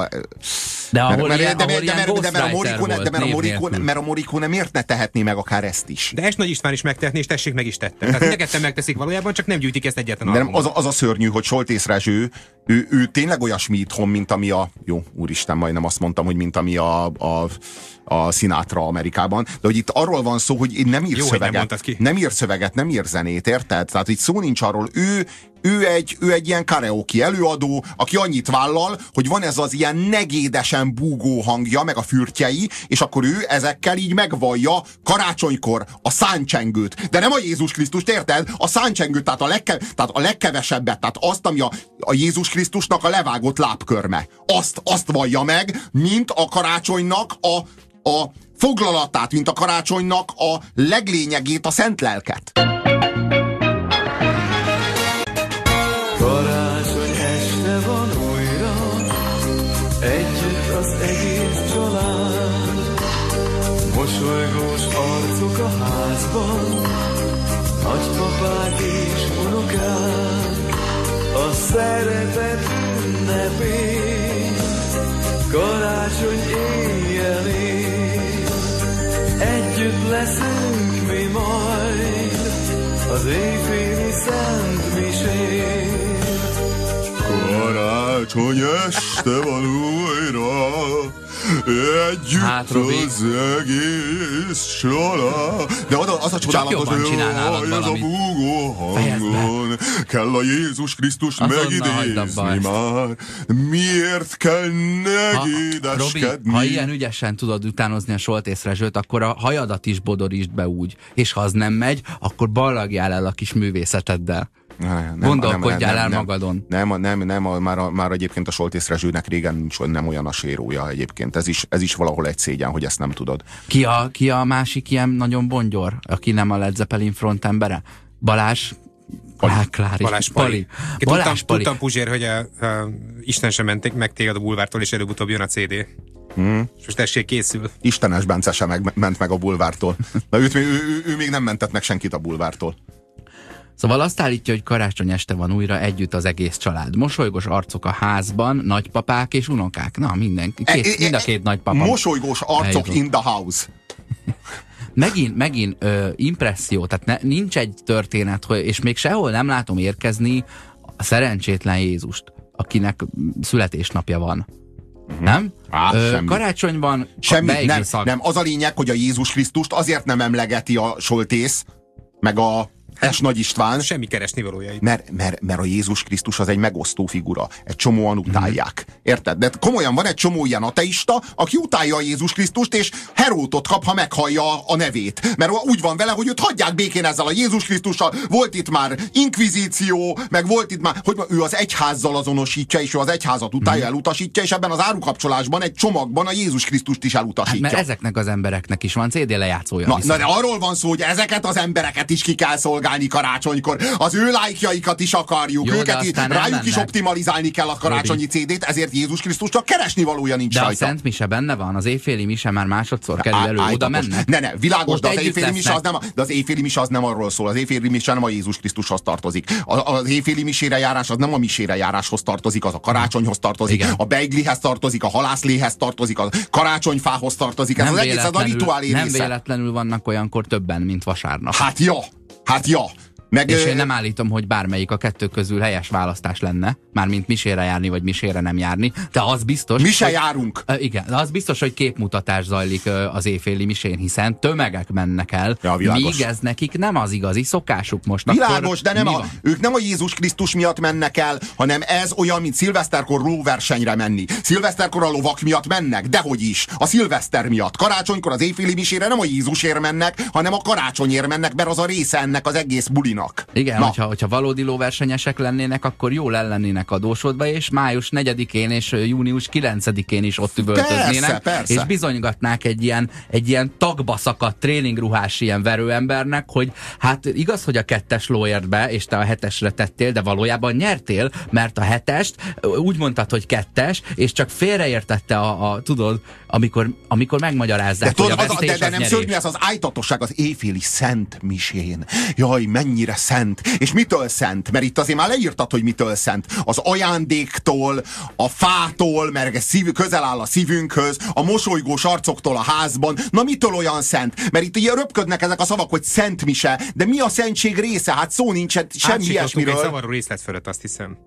mert a Morricone miért ne tehetné meg akár ezt is? De S. Nagy István is megtehetné, és tessék, meg is tette. Tehát mindketten megteszik valójában, csak nem gyűjtik ezt egyetlen alkalommal. Az a szörnyű, hogy Soltész Rezső Ő tényleg olyasmi itthon, mint ami jó, úristen, majdnem azt mondtam, hogy mint ami a Sinatra Amerikában, de hogy itt arról van szó, hogy nem ír szöveget, nem ír zenét, érted? Tehát itt szó nincs arról, ő egy ilyen karaoke előadó, aki annyit vállal, hogy van ez az ilyen negédesen búgó hangja, meg a fürtjei, és akkor ő ezekkel így megvallja karácsonykor a száncsengőt. De nem a Jézus Krisztust, érted? A száncsengőt, tehát a legkevesebbet, tehát azt, ami a Jézus Krisztusnak a levágott lábkörme. Azt vallja meg, mint a karácsonynak a foglalatát, mint a karácsonynak a leglényegét, a szent lelket. Karácsony este van újra, együtt az egész család. Mosolygós arcok a házban, nagypapák és unokák, a szeretet ünnepén, karácsony éjjelén. Együtt leszünk mi majd az éjféli szent misén. Karácsony este van újra, együtt az egész család. De az a csodálatos, hogy ez a búgó hangon kell a Jézus Krisztust megidézni már. Miért kell negédeskedni? Robi, ha ilyen ügyesen tudod utánozni a Soltész Rezsőt, akkor a hajadat is bodorítsd be úgy. És ha az nem megy, akkor ballagjál el a kis művészeteddel. Gondolkodjál el magadon. Már egyébként a Soltész Rezsőnek régen nem olyan a sérója egyébként. Ez is valahol egy szégyen, hogy ezt nem tudod. Ki a másik ilyen nagyon bongyor, aki nem a Led Zeppelin frontembere? Balázs Pali. Tudtam, Puzsér, hogy Isten sem mentek meg téged a bulvártól, és előbb-utóbb jön a CD. És most tessék, készül. Istenes Bence sem ment meg a bulvártól. Na, ő még nem mentett meg senkit a bulvártól. Szóval azt állítja, hogy karácsony este van újra együtt az egész család. Mosolygós arcok a házban, nagypapák és unokák. Na, mindenki. Mind a két nagypapa. Mosolygós arcok in the house. Megint impresszió, tehát nincs egy történet, és még sehol nem látom érkezni a szerencsétlen Jézust, akinek születésnapja van. Nem? Karácsonyban nem, az a lényeg, hogy a Jézus Krisztust azért nem emlegeti a Soltész, meg a Nagy István. Semmi keresnivalója itt. Mert a Jézus Krisztus az egy megosztó figura. Egy csomóan utálják. Érted? De komolyan van egy csomó ilyen ateista, aki utálja a Jézus Krisztust, és herótot kap, ha meghallja a nevét. Mert úgy van vele, hogy őt hagyják békén ezzel a Jézus Krisztussal. Volt itt már inkvizíció, meg volt itt már, hogy ő az egyházzal azonosítja, és ő az egyházat utálja, elutasítja, és ebben az árukapcsolásban egy csomagban a Jézus Krisztust is elutasítja. Hát, mert ezeknek az embereknek is van CD lejátszója. Na, de arról van szó, hogy ezeket az embereket is ki kell szolgálni karácsonykor. Az ő lájkjaikat is akarjuk. Jó, őket rájuk is optimalizálni kell a karácsonyi CD-t, ezért Jézus Krisztusnak keresni valója nincs de rajta. De a Szent Mise benne van, az éjféli mise már másodszor kerül elő, oda mennek. Ne, világos, de az éjféli mise az nem arról szól. Az éjféli mise nem a Jézus Krisztushoz tartozik. Az éjféli misére járás az nem a misére járáshoz tartozik, az a karácsonyhoz tartozik, igen. A beiglihez tartozik, a halászléhez tartozik, a karácsonyfához tartozik. Ez az egész a rituálé része. Nem véletlenül vannak olyankor többen, mint vasárnap. Hát ja. És én nem állítom, hogy bármelyik a kettő közül helyes választás lenne, mármint misére járni, vagy misére nem járni, de az biztos... Mi se járunk! Igen, de az biztos, hogy képmutatás zajlik az éjféli misén, hiszen tömegek mennek el, míg ez nekik nem az igazi szokásuk most. Világos, de ők nem a Jézus Krisztus miatt mennek el, hanem ez olyan, mint szilveszterkor lóversenyre menni. Szilveszterkor a lovak miatt mennek, dehogy is, a szilveszter miatt. Karácsonykor az éjféli misére nem a Jézusért mennek, hanem a karácsonyért mennek, mert az a része ennek az egész bulinak. Igen, hogyha valódi lóversenyesek lennének, akkor el lennének adósodva, és május 4-én és június 9-én is ott üvöltöznének, persze. És bizonygatnák egy ilyen tagba szakadt tréningruhás ilyen verőembernek, hogy hát igaz, hogy a 2-es lóért be, és te a 7-esre tettél, de valójában nyertél, mert a 7-est úgy mondtad, hogy 2-es, és csak félreértette tudod, amikor megmagyarázzák, hogy a vesztés az de nem nyerés. szörnyű ez az ájtatosság az éjféli szent misén. Jaj, mennyire szent. És mitől szent? Mert itt azért már leírtad, hogy mitől szent. Az ajándéktól, a fától, mert ez közel áll a szívünkhöz, a mosolygós arcoktól a házban. Na mitől olyan szent? Mert itt ilyen röpködnek ezek a szavak, hogy szent mise. De mi a szentség része? Hát szó nincs semmi ilyesmiről. Egy zavaró részlet fölött, azt hiszem.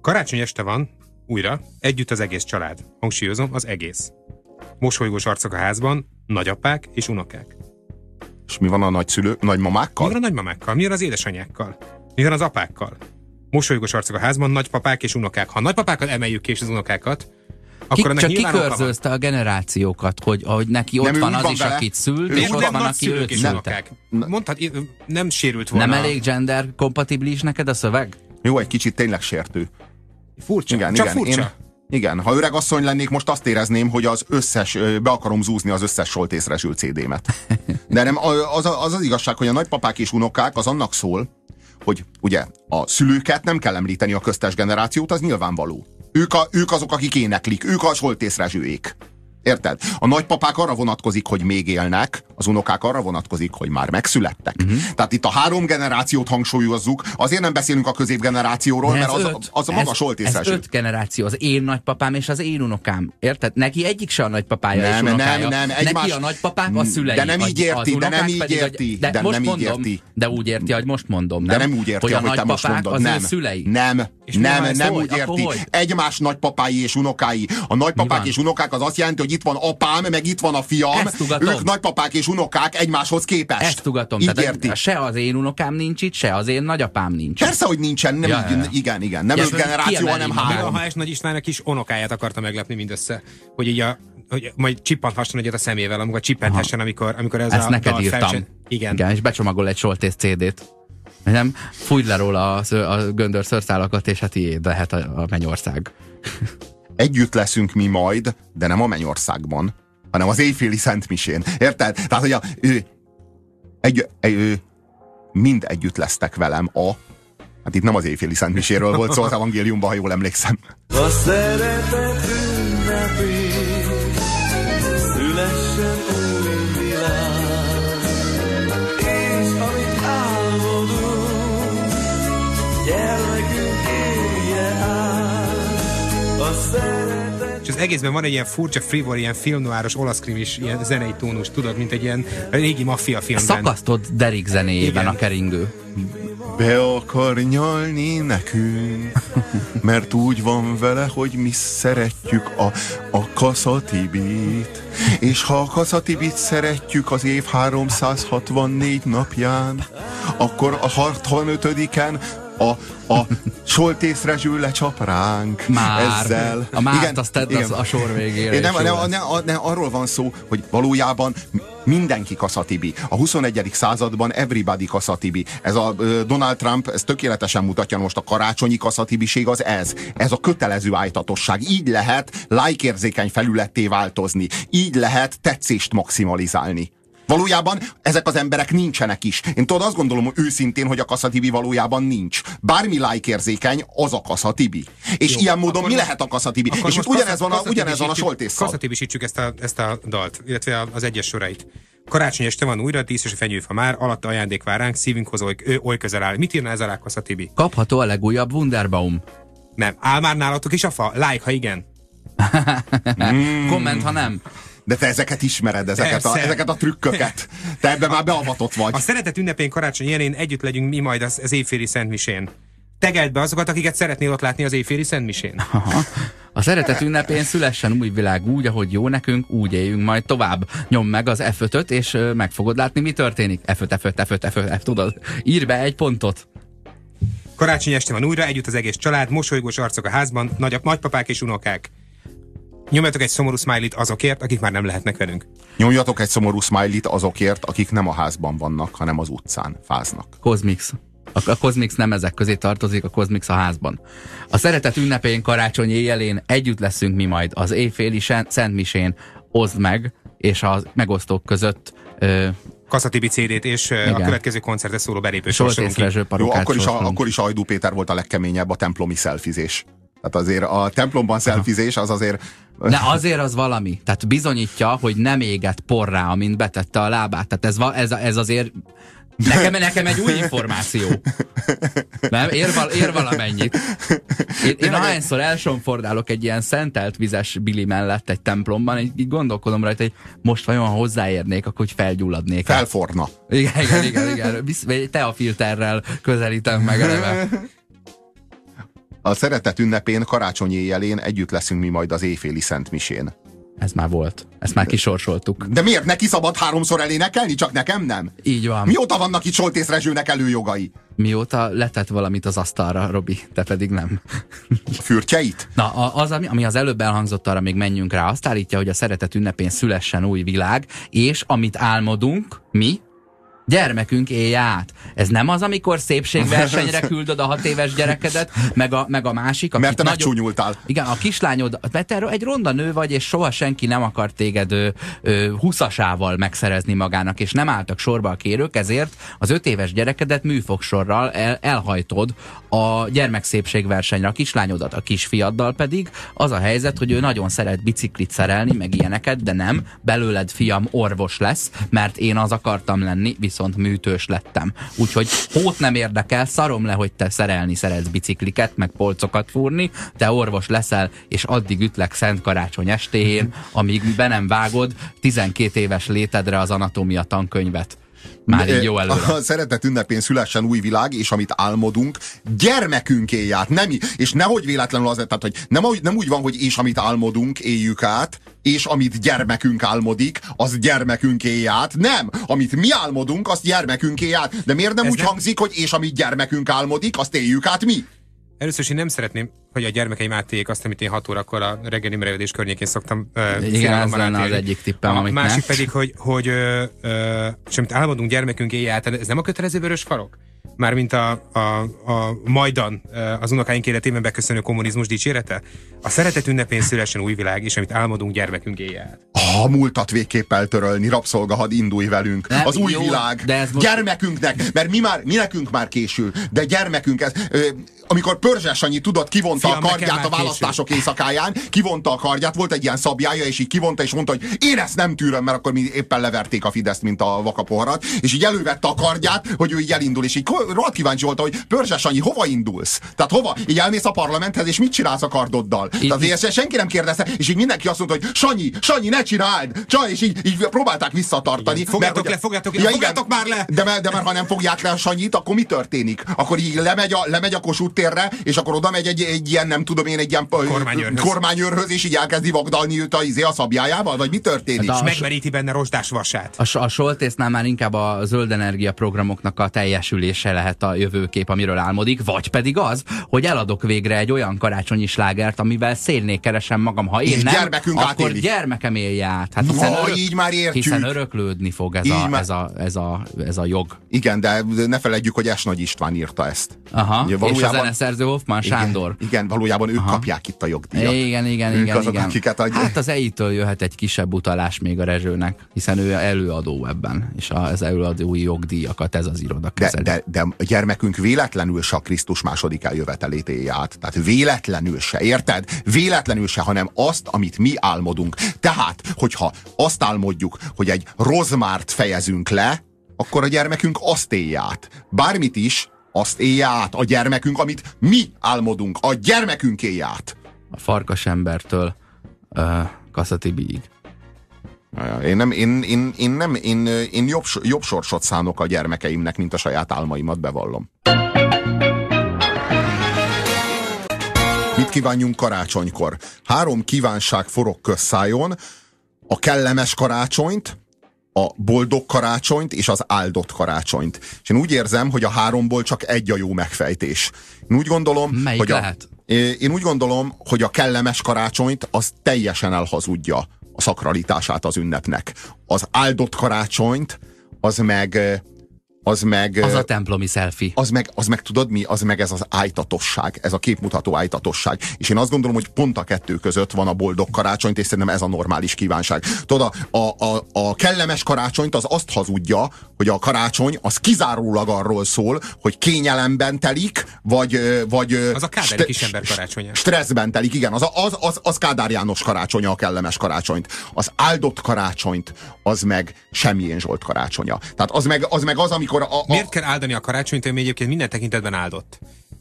Karácsony este van, újra, együtt az egész család. Hangsúlyozom, az egész. Mosolygós arcok a házban, nagyapák és unokák. És mi van a nagymamákkal? Mi van a nagymamákkal? Mi van az édesanyákkal? Mi van az apákkal? Mosolygós arcok a házban, nagypapák és unokák. Ha a nagypapákat emeljük ki és az unokákat, akkor csak kikörzőzte a generációkat, hogy neki ott van az is, akit szült, és ott van, aki őt szülte. Mondtad, nem sérült volna. Nem elég gender kompatibilis neked a szöveg? Jó, egy kicsit tényleg sértő. Furcsa. Igen, csak igen. furcsa. Igen, ha öreg asszony lennék, most azt érezném, hogy az összes, be akarom zúzni az összes Soltészre sült CD-met. De nem, az igazság, hogy a nagypapák és unokák az annak szól, hogy ugye a szülőket nem kell említeni, a köztes generációt, az nyilvánvaló. Ők azok, akik éneklik, ők a Soltészrezsőék. Érted? A nagypapák arra vonatkozik, hogy még élnek, az unokák arra vonatkozik, hogy már megszülettek. Tehát itt a 3 generációt hangsúlyozzuk, azért nem beszélünk a középgenerációról, mert az a maga Soltészrezső. Ez 5 generáció, az én nagypapám és az én unokám. Érted? Neki egyik se a nagypapája és unokája. Nem, neki a nagypapák a szülei. De nem így érti, De úgy érti, hogy most mondom, nem? De nem úgy érti, hogy te most mondod. Az nem, szülei. Nem úgy érti. Egymás nagypapái és unokái. A nagypapák és unokák az azt jelenti, hogy itt van apám, meg itt van a fiam. Ők nagypapák és unokák egymáshoz képest. Ezt tudatom. Így érti. Se az én unokám nincs itt, se az én nagyapám nincs. Persze, hogy nincsen. Nem, igen. Nem 5 generáció, hanem 3. Ha Nagy Istvánnak is unokáját akarta meglepni mindössze, hogy így hogy majd csippanthasson egyet a szemével, amikor csippenthessen, amikor ez ezt a neked írtam. Igen, és becsomagol egy Soltész CD-t. Nem? Fújj le róla a göndör szőrszálakat, és hát tiéd lehet a mennyország. Együtt leszünk mi majd, de nem a mennyországban, hanem az éjféli szentmisén. Érted? Tehát, hogy mind együtt lesztek velem hát itt nem az éjféli szentmiséről volt szó az evangéliumban, ha jól emlékszem. A szeretet ünnepén szülessen új világ, és amit álmodunk, gyermekünk élje át. A szeretet... És az egészben van egy ilyen furcsa, frivol, ilyen filmnoáros, olasz krimis, ilyen zenei tónus, tudod, mint egy ilyen régi maffia filmben. Szakasztott Derrick zenéjében igen. A keringő. Be akar nyalni nekünk, mert úgy van vele, hogy mi szeretjük a Kaszatibit. És ha a Kaszatibit szeretjük az év 364 napján, akkor a 65-en a Soltészrezső lecsap ránk. Már. Ezzel. A Márt azt tedd a sor végére. Arról van szó, hogy valójában mindenki Kaszatibi. A 21. században everybody Kaszatibi. Ez a Donald Trump, ez tökéletesen mutatja, most a karácsonyi kaszatibiség az ez. Ez a kötelező ájtatosság. Így lehet like-érzékeny felületté változni. Így lehet tetszést maximalizálni. Valójában ezek az emberek nincsenek is. Én tudod, azt gondolom őszintén, hogy a Kaszatibi valójában nincs. Bármi like-érzékeny, az a Kaszatibi. És jó, ilyen módon mi lehet a Kaszatibi? És itt ugyanez van a Soltésszal. Kaszatibisítsük ezt a dalt, illetve az egyes sorait. Karácsony este van újra, díszes a fenyőfa már, alatta ajándék vár ránk, szívünkhoz oly közel áll. Mit írna ez alá Kaszatibi? Kapható a legújabb Wunderbaum. Nem. Áll már nálatok is a fa? Like, ha igen. Komment, ha nem. De te ezeket ismered, ezeket a trükköket. Te ebben már beavatott vagy. A szeretet ünnepén karácsony jelén együtt legyünk mi majd az éjféli szentmisén. Tegeld be azokat, akiket szeretnél ott látni az éjféli szentmisén. Aha. A szeretet ünnepén szülessen új világ úgy, ahogy jó nekünk, úgy éljünk majd tovább. Nyomd meg az F5-öt, és meg fogod látni, mi történik. F5, tudod? Írj be egy pontot. Karácsony este van újra, együtt az egész család, mosolygós arcok a házban, nagypapák és unokák. Nyomjatok egy szomorú smiley-t azokért, akik már nem lehetnek velünk. Nyomjatok egy szomorú smiley-t azokért, akik nem a házban vannak, hanem az utcán fáznak. Kozmix. A Kozmix nem ezek közé tartozik, a Kozmix a házban. A szeretet ünnepén karácsony éjjelén együtt leszünk mi majd az éjféli szentmisén. Oszd meg, és a megosztók között... Kaszatibi CD-t és a következő koncertre szóló belépő Soltészrezső parukát. Akkor is Hajdú Péter volt a legkeményebb, a templomi szelfizés. Tehát azért a templomban szelfizés az azért... De azért az valami. Tehát bizonyítja, hogy nem égett porrá, amint betette a lábát. Tehát ez azért... Nekem egy új információ. Nem? Ér valamennyit. Én ahányszor elsonfordálok egy ilyen szentelt vizes bili mellett egy templomban, így gondolkodom rajta, hogy most vajon hozzáérnék, akkor hogy felgyulladnék. Felforna. Igen. Te a filterrel közelítem meg eleve. A szeretet ünnepén, karácsony éjjelén együtt leszünk mi majd az éjféli szentmisén. Ez már volt. Ezt már kisorsoltuk. De miért? Neki szabad 3-szor elénekelni, csak nekem nem? Így van. Mióta vannak itt Soltész Rezsőnek előjogai? Mióta letett valamit az asztalra, Robi, te pedig nem. A fürtjeit? Na, az, ami az előbb elhangzott, arra még menjünk rá. Azt állítja, hogy a szeretet ünnepén szülessen új világ, és amit álmodunk, mi? Gyermekünk élje át. Ez nem az, amikor szépségversenyre küldöd a 6 éves gyerekedet, meg a másik. Mert te megcsúnyultál. Igen, a kislányod, mert te egy ronda nő vagy, és soha senki nem akart téged 20-asával megszerezni magának, és nem álltak sorba a kérők, ezért az 5 éves gyerekedet műfogsorral elhajtod a gyermekszépségversenyre, a kislányodat, a kisfiaddal pedig az a helyzet, hogy ő nagyon szeret biciklit szerelni, meg ilyeneket, de nem, belőled fiam orvos lesz, mert én az akartam lenni, viszont műtős lettem. Úgyhogy hót nem érdekel, szarom le, hogy te szerelni szeretsz bicikliket, meg polcokat fúrni, te orvos leszel, és addig ütlek Szent Karácsony estéjén, amíg be nem vágod 12 éves létedre az anatómia tankönyvet. Már így jó előre. A szeretet ünnepén szülessen új világ, és amit álmodunk, gyermekünk élj át. Nem, és nehogy véletlenül az, tehát, hogy nem úgy van, hogy és amit álmodunk, éljük át, és amit gyermekünk álmodik, az gyermekünk élj át. Nem! Amit mi álmodunk, azt gyermekünk élj át. De miért nem ez úgy nem... hangzik, hogy és amit gyermekünk álmodik, azt éljük át mi? Először is én nem szeretném, hogy a gyermekeim átéljék azt, amit én 6 órakor a reggeli merevődés környékén szoktam. Igen, ez lenne az egyik tippem, amit másik pedig, hogy és amit álmodunk, gyermekünk élje át, ez nem a kötelező vörös farok? Mármint a Majdan, az unokáink életében beköszönő kommunizmus dicsérete? A szeretet ünnepén szülessen új világ, és amit álmodunk, gyermekünk élje át. A múltat végképp eltörölni, rabszolgahad, indulj velünk. Nem, az új jó, világ. Most... Gyermekünknek, mert mi nekünk már késül, de gyermekünk ez... Amikor Pörzses Sanyi, tudod, kivonta a kardját a választások éjszakáján, kivonta a kardját, volt egy ilyen szabjája, és így kivonta, és mondta, hogy én ezt nem tűröm, mert akkor mi éppen leverték a Fideszt, mint a vakapoharat, és így elővette a kardját, hogy ő így elindul, és így rohadt kíváncsi volt, hogy Pörzses Sanyi, hova indulsz? Tehát hova? Így elmész a parlamenthez, és mit csinálsz a kardoddal? Tehát ezt senki nem kérdezte, és így mindenki azt mondta, hogy Sanyi, ne csináld! És így próbálták visszatartani. Igen, fogjátok már le! De mert ha nem fogják le a Sanyit, akkor mi történik? Akkor így lemegy a Kossuth térre, és akkor oda megy egy ilyen, nem tudom én, egy ilyen kormányőrhöz, és így elkezdi vagdalni őt a szabjájával, vagy mi történik? És megmeríti benne rozsdás vasát. A Soltésznál már inkább a zöld energia programoknak a teljesülése lehet a jövőkép, amiről álmodik, vagy pedig az, hogy eladok végre egy olyan karácsonyi slágert, amivel szélnél keresem magam. Ha én nem, akkor gyermekem élje át. Hát így már értjük. Hiszen öröklődni fog ez a jog. Igen, de ne feledjük, hogy S. Nagy István írta ezt. Aha, valójában... és a zeneszerző Hoffman Sándor. Igen, valójában ők kapják itt a jogdíjat. Igen. Azok, hát az EI-től jöhet egy kisebb utalás még a Rezsőnek, hiszen ő előadó ebben, és az előadói jogdíjakat ez az iroda kezeli. De a gyermekünk véletlenül se a Krisztus második eljövetelét élje át. Tehát véletlenül se, érted? Véletlenül se, hanem azt, amit mi álmodunk. Tehát, hogyha azt álmodjuk, hogy egy rozmárt fejezünk le, akkor a gyermekünk azt élje át. Bármit is, azt élje át a gyermekünk, amit mi álmodunk. A gyermekünk élje át. A farkasembertől Kassa Tibiig. Én jobb sorsot szánok a gyermekeimnek, mint a saját álmaimat, bevallom. Mit kívánjunk karácsonykor? 3 kívánság forog közszájon: a kellemes karácsonyt, a boldog karácsonyt és az áldott karácsonyt. És én úgy érzem, hogy a 3-ból csak egy a jó megfejtés. Én úgy gondolom, melyik lehet? Én úgy gondolom, hogy a kellemes karácsonyt az teljesen elhazudja a szakralitását az ünnepnek. Az áldott karácsonyt az a templomi selfie. Az meg tudod mi? Az meg ez az ájtatosság, ez a képmutató ájtatosság. És én azt gondolom, hogy pont a 2 között van a boldog karácsonyt, és szerintem ez a normális kívánság. Tudod, a kellemes karácsonyt az azt hazudja, hogy a karácsony az kizárólag arról szól, hogy kényelemben telik, vagy az a Kádár kisember karácsonya. Stresszben telik, igen. Az Kádár János karácsonya, a kellemes karácsonyt. Az áldott karácsonyt, az meg Semjén Zsolt karácsonya. Tehát az meg az, amikor miért kell áldani a karácsonyt, ami egyébként minden tekintetben áldott?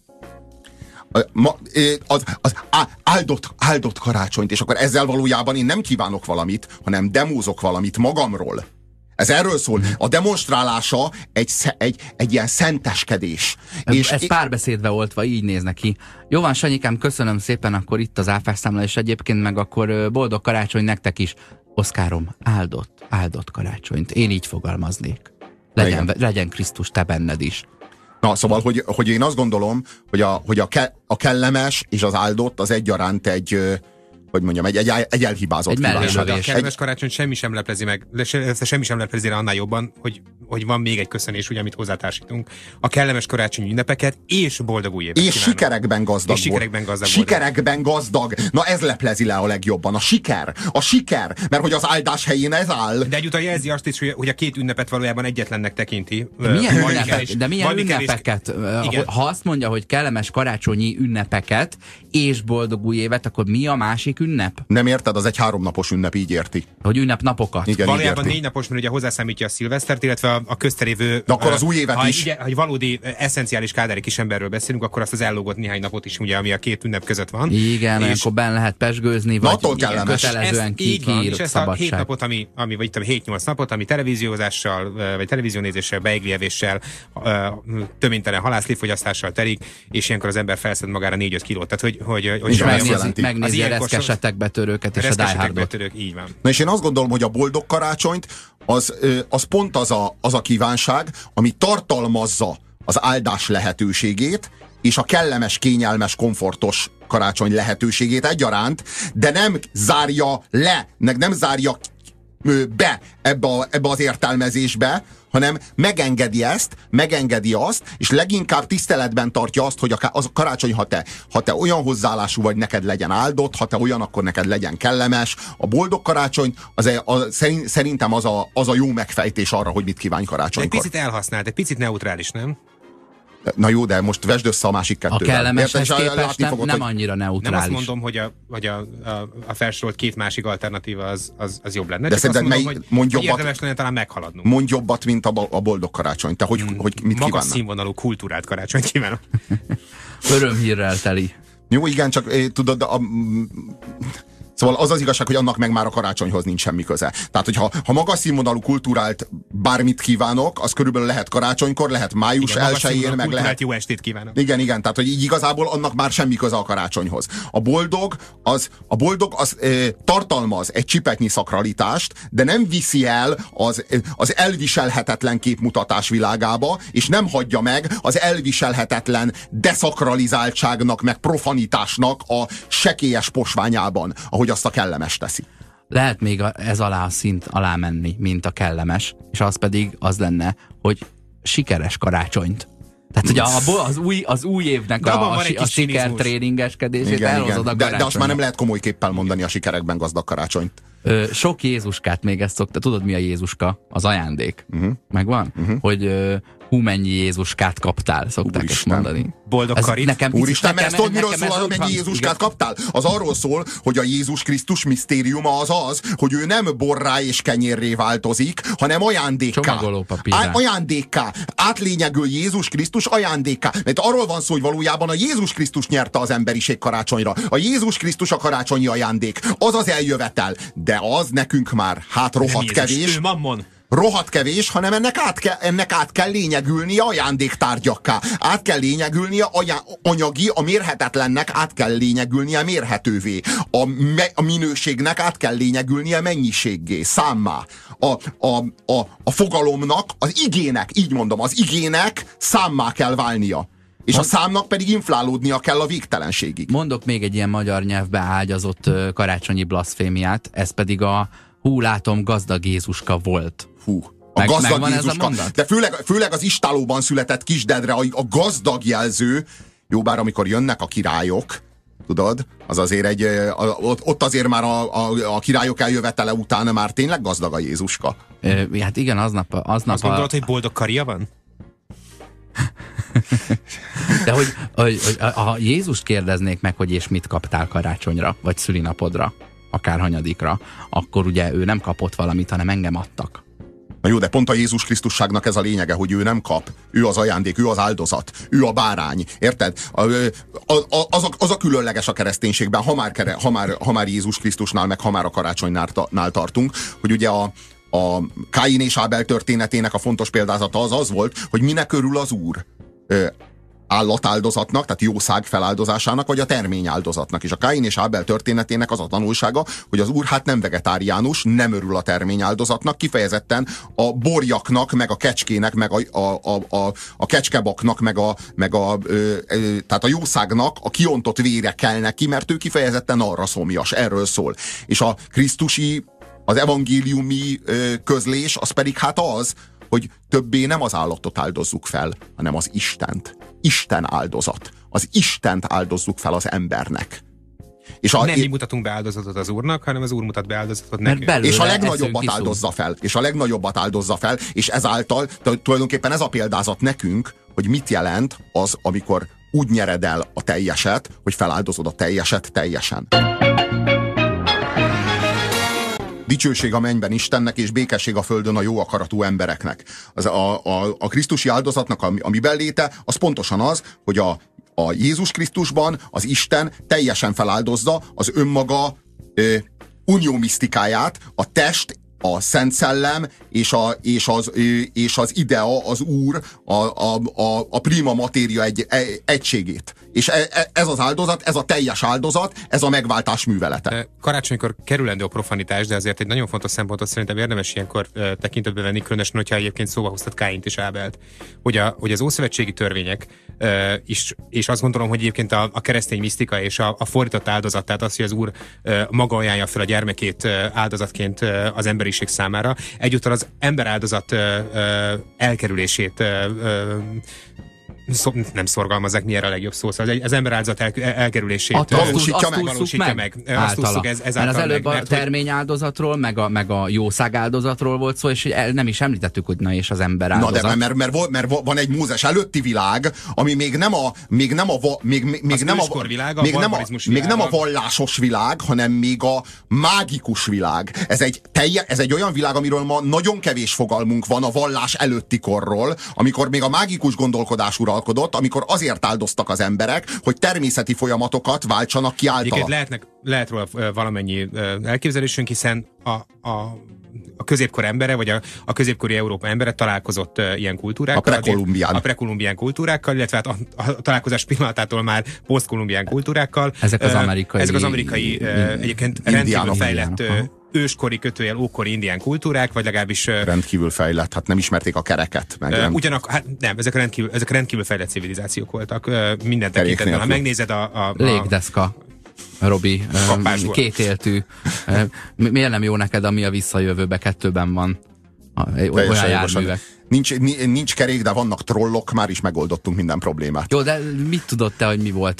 Áldott karácsonyt, és akkor ezzel valójában én nem kívánok valamit, hanem demózok valamit magamról. Ez erről szól. A demonstrálása egy ilyen szenteskedés. És ez párbeszédve oltva, így néz neki. Jó van, Sanyikám, köszönöm szépen, akkor itt az áfásszámla, és egyébként meg akkor boldog karácsony nektek is. Oszkárom, áldott karácsonyt. Én így fogalmaznék. Legyen Krisztus te benned is. Na, szóval, hogy én azt gondolom, hogy a kellemes és az áldott az egyaránt egy elhibázott kívánság. A kellemes karácsony semmi sem leplezi meg, semmi sem leplezi rá annál jobban, hogy van még egy köszönés, ugye, amit hozzátársítunk. A kellemes karácsonyi ünnepeket és boldog új évet és kívánok. Sikerekben gazdag. Sikerekben gazdag. Na ez leplezi le a legjobban. A siker. Mert hogy az áldás helyén ez áll. De egyúttal jelzi azt is, hogy a két ünnepet valójában egyetlennek tekinti. De milyen ünnepeket? Ha azt mondja, hogy kellemes karácsonyi ünnepeket és boldog új évet, akkor mi a másik ünnep? Nem érted? Az egy 3 napos ünnep, így érti. Hogy ünnepnapokat? Igen, valójában 4 napos, mert ugye hozzászámítja a szilvesztert, illetve a köztelévő... De akkor az új évet is. Ha valódi eszenciális kádári kisemberről beszélünk, akkor azt az ellógott néhány napot is, ugye, ami a két ünnep között van. Igen, és akkor benne lehet pesgőzni, vagy kötelezően és ezt a 7 napot, vagy 7-8 napot, ami televíziózással, vagy televíziónézéssel, beigli-evéssel, töménytelen halászléfogyasztással telik, és ilyenkor az ember felszed magára 4-5 kilót. Tehát, hogy megnézi a reszkesetek betörőket és a Die Hardot. Így van. Na és én azt gondolom, hogy a boldog karácsonyt az pont az a kívánság, ami tartalmazza az áldás lehetőségét, és a kellemes, kényelmes, komfortos karácsony lehetőségét egyaránt, de nem zárja le, nem zárja be ebbe az értelmezésbe, hanem megengedi azt, és leginkább tiszteletben tartja azt, hogy az a karácsony, ha te olyan hozzáállású vagy, neked legyen áldott, ha te olyan, akkor neked legyen kellemes. A boldog karácsony szerintem az a jó megfejtés arra, hogy mit kívánj karácsonykor. Egy picit elhasznált, egy picit neutrális, nem? Na jó, de most vesd össze a másik kettővel. A kellemeshez képest nem annyira neutrális. Nem azt mondom, hogy a felsorolt két másik alternatíva az jobb lenne. De szerinted érdemes lenne talán meghaladnunk. Mondj jobbat, mint a boldog karácsony. Te hogy mit kívánnak? Magas színvonalú kultúrált karácsonyt kívánok. Örömhírrel teli. Jó, igen, csak tudod, szóval az az igazság, hogy annak meg már a karácsonyhoz nincs semmi köze. Tehát, hogyha magas színvonalú kultúrált bármit kívánok, az körülbelül lehet karácsonykor, lehet május 1-én, meg lehet... jó estét kívánok. Igen, tehát, hogy így igazából annak már semmi köze a karácsonyhoz. A boldog az tartalmaz egy csipetnyi szakralitást, de nem viszi el az elviselhetetlen képmutatás világába, és nem hagyja meg az elviselhetetlen deszakralizáltságnak, meg profanitásnak a sekélyes posványában, ahogy azt a kellemes teszi. Lehet még ez alá a szint alá menni, mint a kellemes, és az pedig az lenne, hogy sikeres karácsonyt. Tehát, hogy az új évnek a sikertréningeskedését elhozod a karácsonyra. De azt már nem lehet komoly képpel mondani a sikerekben gazdag karácsonyt. Sok Jézuskát még ezt szokta. Tudod, mi a Jézuska? Az ajándék. Megvan? Hogy hú, mennyi Jézuskát kaptál, szokták ezt mondani. Boldog karit. Úristen, mert ezt tudod, miről szól, hogy mennyi Jézuskát kaptál? Az arról szól, hogy a Jézus Krisztus misztériuma az, hogy ő nem borrá és kenyérré változik, hanem ajándékká. Csomagolópapírrá. Ajándékká. Átlényegül Jézus Krisztus ajándékká. Mert arról van szó, hogy valójában a Jézus Krisztus nyerte az emberiség karácsonyra. A Jézus Krisztus a karácsonyi ajándék. Az az eljövetel. De az nekünk már rohadt kevés. Ő mammon. Rohadt kevés, hanem ennek át kell lényegülnie ajándéktárgyakká. Át kell lényegülnie anyagi, a mérhetetlennek át kell lényegülnie mérhetővé. A minőségnek át kell lényegülnie mennyiséggé, számmá. A fogalomnak, az igének, így mondom, az igének számmá kell válnia. És a számnak pedig inflálódnia kell a végtelenségig. Mondok még egy ilyen magyar nyelvbe ágyazott karácsonyi blaszfémiát, ez pedig a hú, látom, gazdag Jézuska volt. A gazdag Jézuska. De főleg az istálóban született kisdedre a gazdag jelző, jó, bár amikor jönnek a királyok, tudod, az azért ott azért már a királyok eljövetele után már tényleg gazdag a Jézuska. Hát igen, aznap azt gondolod, hogy boldog karja van? De hogy ha Jézust kérdeznék meg, hogy és mit kaptál karácsonyra, vagy szülinapodra, akárhanyadikra, akkor ugye ő nem kapott valamit, hanem engem adtak. Na jó, de pont a Jézus Krisztusságnak ez a lényege, hogy ő nem kap. Ő az ajándék, ő az áldozat, ő a bárány. Érted? Az a különleges a kereszténységben, ha már Jézus Krisztusnál, meg ha már a karácsonynál tartunk, hogy ugye a Káin és Ábel történetének a fontos példázata az volt, hogy minek örül az Úr. Állatáldozatnak, tehát jószág feláldozásának, vagy a terményáldozatnak. És a Káin és Ábel történetének az a tanulsága, hogy az Úr hát nem vegetáriánus, nem örül a terményáldozatnak, kifejezetten a borjaknak, meg a kecskének, meg a kecskebaknak, tehát a jószágnak a kiontott vére kell neki, mert ő kifejezetten arra szomjas, erről szól. És a krisztusi, az evangéliumi közlés, az pedig hát az, hogy többé nem az állatot áldozzuk fel, hanem az Istent. Isten áldozat. Az Istent áldozzuk fel az embernek. És nem mi mutatunk be áldozatot az Úrnak, hanem az Úr mutat be áldozatot nekünk. És a legnagyobbat áldozza fel. És a legnagyobbet áldozza fel, és ezáltal tulajdonképpen ez a példázat nekünk, hogy mit jelent az, amikor úgy nyered el a teljeset, hogy feláldozod a teljeset teljesen. Dicsőség a mennyben Istennek, és békesség a földön a jó akaratú embereknek. A krisztusi áldozatnak a miben léte, az pontosan az, hogy a Jézus Krisztusban az Isten teljesen feláldozza az önmaga unió misztikáját, a test, a Szent Szellem és az idea, az Úr, a prima matéria egységét. És ez az áldozat, ez a teljes áldozat, ez a megváltás művelete. Karácsonykor kerülendő a profanitás, de azért egy nagyon fontos szempontot szerintem érdemes ilyenkor tekintetbe venni, különösen, hogyha egyébként szóba hoztad Káint és Ábelt. Hogy az ószövetségi törvények is, és azt gondolom, hogy egyébként a keresztény misztika és a fordított áldozat, tehát az, hogy az Úr maga ajánlja fel a gyermekét áldozatként az emberiség számára, egyúttal az emberáldozat elkerülését nem szorgalmazzák, mi erre a legjobb szó. Szóval az emberáldozat elkerülését valósítja meg. Mert az előbb a terményáldozatról, meg a jószág áldozatról volt szó, és nem is említettük, hogy na és az emberáldozat. Na de mert van egy Mózes előtti világ, ami még nem a vallásos világ, hanem még a mágikus világ. Ez egy olyan világ, amiről ma nagyon kevés fogalmunk van a vallás előtti korról, amikor még a mágikus gondolkodás uralkodott, amikor azért áldoztak az emberek, hogy természeti folyamatokat váltsanak ki általa. Lehet róla valamennyi elképzelésünk, hiszen a középkor embere, vagy a középkori Európa embere találkozott ilyen kultúrákkal. A prekolumbián kultúrákkal, illetve hát a találkozás pillanatától már posztkolumbián kultúrákkal. Ezek az amerikai egyébként rendkívül fejlett őskori ókori indián kultúrák, vagy legalábbis rendkívül fejlett, hát nem ismerték a kereket. Ezek rendkívül fejlett civilizációk voltak minden tekintetben. Ha megnézed légdeszka. Robi, kétéltű. Miért nem jó neked, ami a Visszajövőbe 2-ben van? Olyan járművek. Nincs kerék, de vannak trollok, már is megoldottunk minden problémát. Jó, de mit tudod te, hogy mi volt?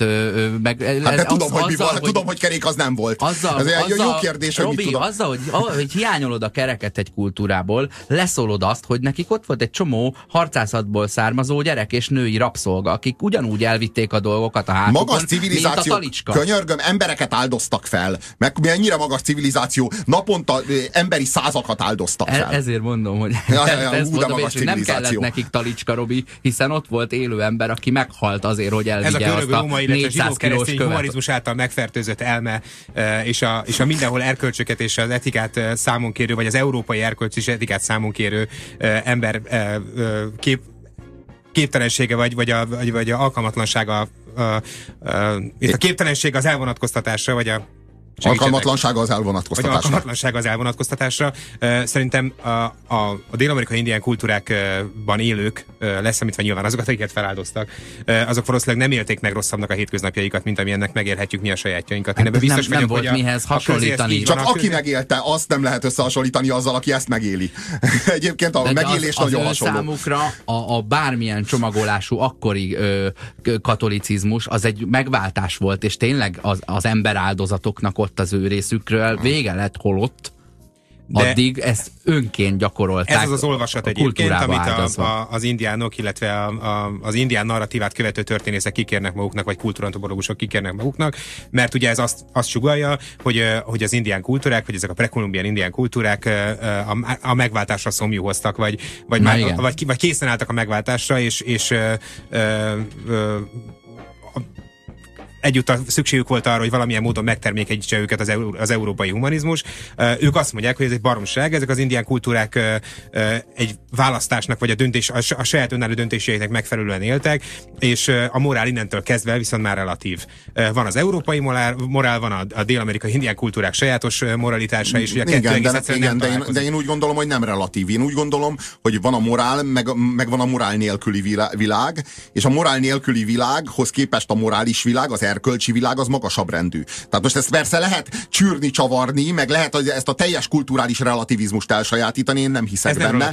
Tudom, hogy kerék az nem volt. Ez egy jó kérdés, Robi, hogy mit tudom. azzal, hogy hiányolod a kereket egy kultúrából, leszólod azt, hogy nekik ott volt egy csomó harcászatból származó gyerek és női rabszolga, akik ugyanúgy elvitték a dolgokat a hátukon, magas civilizzáció, mint a talicska. Könyörgöm, embereket áldoztak fel. Mennyire magas civilizáció, naponta emberi százakat áldoztak fel. Ezért mondom, hogy nem kellett nekik talicska, Robi, hiszen ott volt élő ember, aki meghalt azért, hogy elvigye azt a 400 kilós követ. Humanizmus által megfertőzött elme, és a mindenhol erkölcsöket és az etikát számon kérő, vagy az európai erkölcs és etikát számon kérő ember képtelensége, vagy a alkalmatlansága, itt a képtelenség az elvonatkoztatásra, vagy a alkalmatlansága az elvonatkoztatásra. Alkalmatlansága az elvonatkoztatásra. Szerintem a dél-amerikai indián kultúrákban élők, leszámítva nyilván azokat, akiket feláldoztak, azok valószínűleg nem élték meg rosszabbnak a hétköznapjaikat, mint amilyennek megélhetjük mi a sajátjainkat. Hát nem volt mihez hasonlítani. Csak aki megélte, azt nem lehet összehasonlítani azzal, aki ezt megéli. Egyébként a megélés nagyon hasonló. Számukra a bármilyen csomagolású akkori katolicizmus az egy megváltás volt, és tényleg az emberáldozatoknak ott az ő részükről vége lett, holott addig ezt önként gyakorolták. Ez az olvasat egyébként, amit az indiánok, illetve az indián narratívát követő történészek kikérnek maguknak, vagy kultúrantropológusok kikérnek maguknak, mert ugye ez azt sugallja, hogy az indián kultúrák, vagy ezek a prekolumbián indián kultúrák a megváltásra szomjú hoztak, vagy készen álltak a megváltásra, és egyúttal szükségük volt arra, hogy valamilyen módon megtermékenyítse őket az európai humanizmus. Ők azt mondják, hogy ez egy baromság, ezek az indián kultúrák egy választásnak, vagy a saját önálló döntéseiknek megfelelően éltek, és a morál innentől kezdve viszont már relatív. Van az európai morál, van a dél-amerikai indián kultúrák sajátos moralitása, és ugye a kettő egész egyszerűen nem de én úgy gondolom, hogy nem relatív. Én úgy gondolom, hogy van a morál, meg van a morál nélküli világ, és a morál nélküli világhoz képest a morális világ, az erkölcsi világ az magasabb rendű. Tehát most ezt persze lehet csűrni, csavarni, meg lehet ezt a teljes kulturális relativizmust elsajátítani, én nem hiszek benne.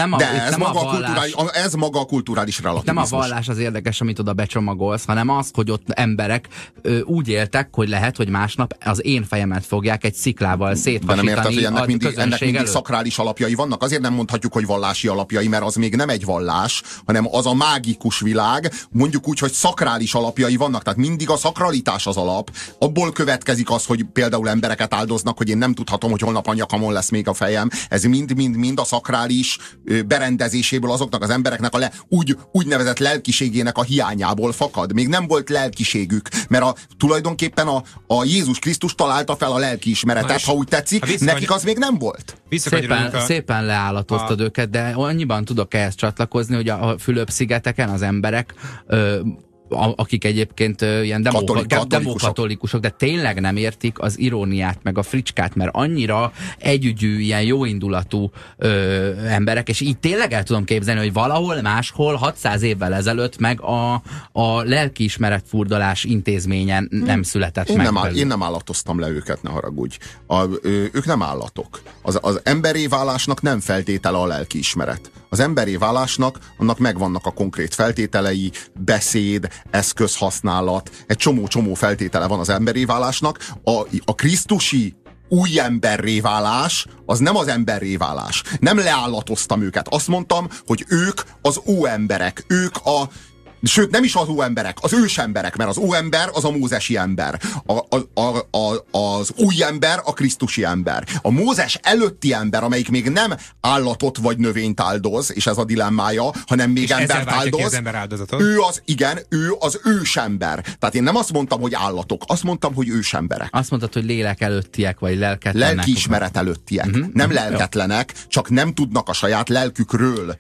Ez maga a kulturális relativizmus. Nem a vallás az érdekes, amit oda becsomagolsz, hanem az, hogy ott emberek úgy éltek, hogy lehet, hogy másnap az én fejemet fogják egy sziklával széthasítani. De nem érted, hogy ennek mindig előtt. szakrális alapjai vannak? Azért nem mondhatjuk, hogy vallási alapjai, mert az még nem egy vallás, hanem az a mágikus világ, mondjuk úgy, hogy szakrális alapjai vannak. Tehát mindig a szakralitás az alap. Abból következik az, hogy például embereket áldoznak, hogy én nem tudhatom, hogy holnap a nyakamon lesz még a fejem. Ez mind a szakrális berendezéséből azoknak az embereknek a úgynevezett lelkiségének a hiányából fakad. Még nem volt lelkiségük, mert tulajdonképpen a Jézus Krisztus találta fel a lelkiismeretet, ha úgy tetszik, nekik az még nem volt. Szépen leállatoztad őket, de annyiban tudok ehhez csatlakozni, hogy a Fülöp-szigeteken az emberek akik egyébként ilyen demokatolikusok, de tényleg nem értik az iróniát, meg a fricskát, mert annyira együgyű, ilyen jóindulatú emberek, és így tényleg el tudom képzelni, hogy valahol máshol 600 évvel ezelőtt meg a lelkiismeretfurdalás intézményen nem született meg. Én nem állatoztam le őket, ne haragudj. Ők nem állatok. Az emberi válásnak nem feltétele a lelkiismeret. Az emberi válásnak annak megvannak a konkrét feltételei, beszéd, eszközhasználat, egy csomó feltétele van az emberi válásnak. A krisztusi új emberré válás, az nem az emberré válás. Nem leállatoztam őket. Azt mondtam, hogy ők az óemberek, sőt, nem is az óemberek, az ősemberek, mert az óember az a mózesi ember. Az új ember a krisztusi ember. A Mózes előtti ember, amelyik még nem állatot vagy növényt áldoz, és ez a dilemmája, hanem még embert áldoz. Ő az ősember. Tehát én nem azt mondtam, hogy állatok, azt mondtam, hogy ősemberek. Azt mondtad, hogy lélek előttiek, vagy lelketlenek. Lelkiismeret előttiek. Nem lelketlenek, csak nem tudnak a saját lelkükről.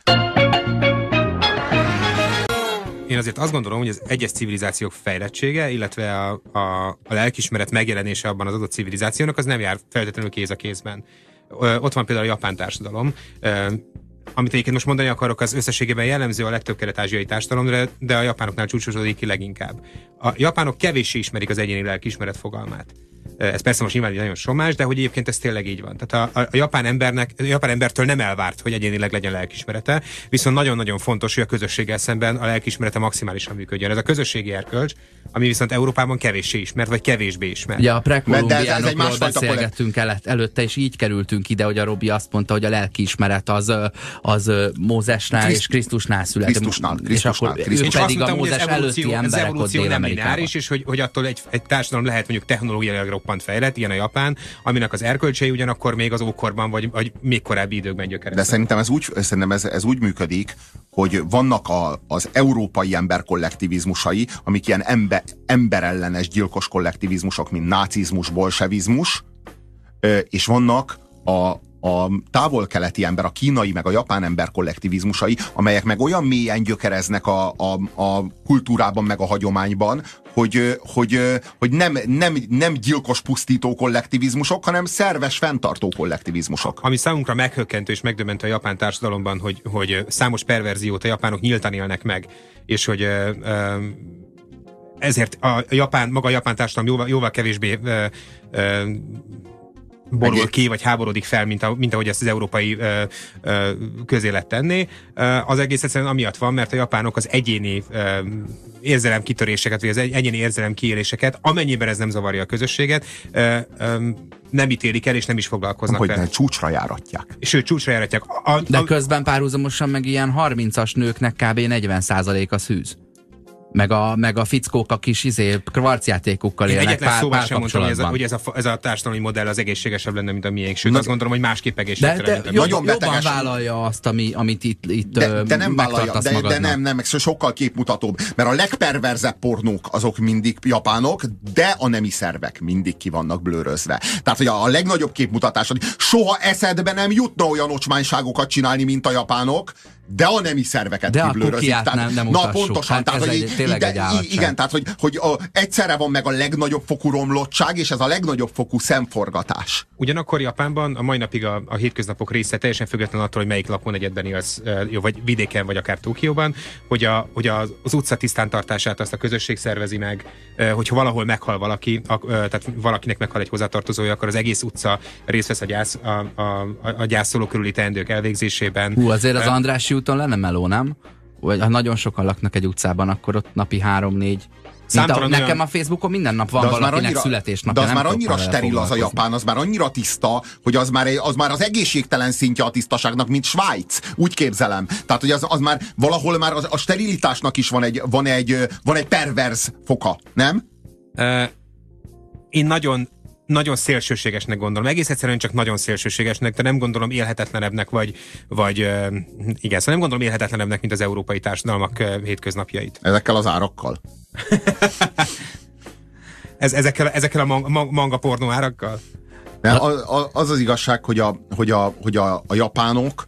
Én azért azt gondolom, hogy az egyes civilizációk fejlettsége, illetve a lelkiismeret megjelenése abban az adott civilizációnak, az nem jár feltétlenül kéz a kézben. Ott van például a japán társadalom, amit egyébként most mondani akarok, az összességében jellemző a legtöbb kelet-ázsiai társadalomra, de a japánoknál csúcsosodik ki leginkább. A japánok kevéssé ismerik az egyéni lelkiismeret fogalmát. Ez persze most nyilván nagyon sommás, de hogy egyébként ez tényleg így van. Tehát a japán embertől nem elvárt, hogy egyénileg legyen lelkiismerete, viszont nagyon-nagyon fontos, hogy a közösséggel szemben a lelkiismerete maximálisan működjön. Ez a közösségi erkölcs, ami viszont Európában kevéssé ismert, vagy kevésbé ismert. Ja, a prekolumbiánokról beszélgettünk előtte, és így kerültünk ide, hogy a Robi azt mondta, hogy a lelkiismeret az Mózesnál és Krisztusnál született. És akkor ők pedig a Mózes előtti emberek ott Dél-Amerikában. És hogy attól egy társadalom lehet mondjuk technológiailag roppant fejlett, ilyen a Japán, aminek az erkölcsei ugyanakkor még az ókorban, vagy még korábbi időkben gyökereznek. De szerintem ez úgy működik, hogy vannak az európai ember kollektivizmusai, amik ilyen emberellenes gyilkos kollektivizmusok, mint nácizmus, bolsevizmus, és vannak a távol-keleti ember, a kínai meg a japán ember kollektivizmusai, amelyek meg olyan mélyen gyökereznek a kultúrában meg a hagyományban, hogy nem gyilkos pusztító kollektivizmusok, hanem szerves fenntartó kollektivizmusok. Ami számunkra meghökkentő és megdöbbentő a japán társadalomban, hogy számos perverziót a japánok nyíltan élnek meg, és hogy ezért maga a japán társadalom jóval kevésbé borul ki, vagy háborodik fel, mint ahogy ezt az európai közélet tenné. Az egész egyszerűen amiatt van, mert a japánok az egyéni érzelemkitöréseket, vagy az egyéni érzelemkiéléseket, amennyiben ez nem zavarja a közösséget, nem ítélik el, és nem is foglalkoznak vele. Hogy csúcsra járatják. Sőt, csúcsra járatják. De közben párhuzamosan meg ilyen 30-as nőknek kb. 40% a szűz. Meg a fickók a kis kvarcjátékokkal élnek egyetlen szóval sem mondtam, párkapcsolatban. hogy ez a társadalmi modell az egészségesebb lenne, mint a miénk. Sőt, azt gondolom, hogy másképp egészségtelen. De jobban vállalja azt, amit itt de nem vállalja, magadnak. de nem, sokkal képmutatóbb. Mert a legperverzebb pornók azok mindig japánok, de a nemi szervek mindig ki vannak blőrözve. Tehát, hogy a legnagyobb képmutatás, hogy soha eszedbe nem jutna olyan ocsmányságokat csinálni, mint a japánok, de a nemi szerveket de kiblőrözik. De a kukiát nem mutassuk. Pontosan. Hát tehát, hogy tényleg egy állatság. Igen, tehát, hogy egyszerre van meg a legnagyobb fokú romlottság, és ez a legnagyobb fokú szemforgatás. Ugyanakkor Japánban a mai napig a hétköznapok része teljesen független attól, hogy melyik lakónegyedben élsz, vagy vidéken, vagy akár Tokióban, hogy az utca tisztántartását azt a közösség szervezi meg, hogyha valahol meghal valaki, tehát valakinek meghal egy hozzátartozója, akkor az egész utca részt vesz a gyászoló körüli teendők elvégzésében. Azért az Andrássy úton lenne meló, nem? Vagy ha nagyon sokan laknak egy utcában, akkor ott napi 3-4. Nekem a Facebookon minden nap van valakinek születésnapja. De az már annyira steril az a Japán, az már annyira tiszta, hogy az már az egészségtelen szintje a tisztaságnak, mint Svájc. Úgy képzelem. Tehát, hogy az már valahol már a sterilitásnak is van egy perverz foka, nem? Én nagyon szélsőségesnek gondolom. Egész egyszerűen csak nagyon szélsőségesnek, de nem gondolom élhetetlenebbnek, vagy igen, szóval nem gondolom élhetetlenebbnek, mint az európai társadalmak hétköznapjait. Ezekkel az árakkal? Ezekkel a manga pornó árakkal? Az az igazság, hogy a japánok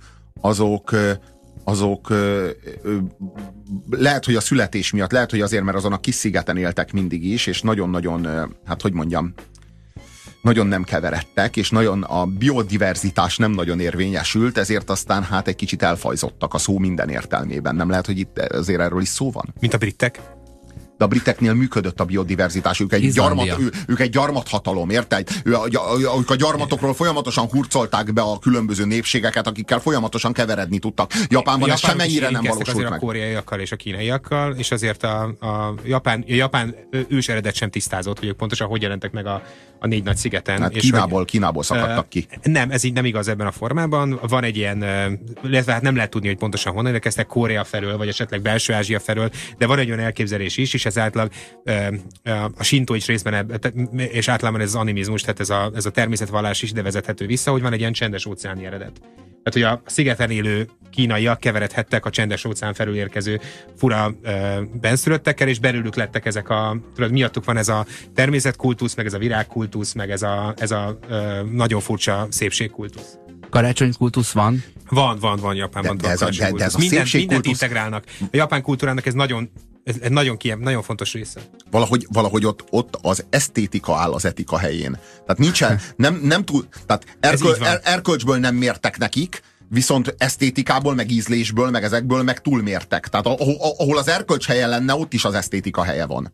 azok lehet, hogy a születés miatt, lehet, hogy azért, mert azon a kis szigeten éltek mindig is, és nagyon-nagyon, hát hogy mondjam, nagyon nem keveredtek, és nagyon a biodiverzitás nem nagyon érvényesült, ezért aztán hát egy kicsit elfajzottak a szó minden értelmében. Nem lehet, hogy itt azért erről is szó van? Mint a britek? De a briteknél működött a biodiverzitás. Ők egy gyarmathatalom, érted? Ők a gyarmatokról folyamatosan hurcolták be a különböző népségeket, akikkel folyamatosan keveredni tudtak. Japánban ez semmennyire nem valósult meg. A koreaiakkal és a kínaiakkal, és azért a japán ős eredet sem tisztázott, hogy ők pontosan hogy jelentek meg a 4 nagy szigeten. Hát és Kínából szakadtak ki. Nem, ez így nem igaz ebben a formában. Van egy ilyen, illetve hát nem lehet tudni, hogy pontosan honnan érkeztek, Korea felől, vagy esetleg Belső Ázsia felől, de van egy olyan elképzelés is, és ez átlag a sintó is részben, és általában ez az animizmus, tehát ez a természetvallás is ide vezethető vissza, hogy van egy ilyen csendes óceáni eredet. Tehát, hogy a szigeten élő kínaiak keveredhettek a csendes óceán felül érkező fura benszülöttekkel, és belőlük lettek ezek miattuk van ez a természetkultusz, meg ez a virágkultusz, meg ez a nagyon furcsa szépségkultusz. Karácsonykultusz van? Van Japánban. De ez a mindent integrálnak. A japán kultúrának ez nagyon fontos része. Valahogy ott az esztétika áll az etika helyén. Tehát nincsen, nem túl, tehát erkölcsből nem mértek nekik, viszont esztétikából, meg ízlésből, meg ezekből meg túlmértek. Tehát ahol az erkölcs helye lenne, ott is az esztétika helye van.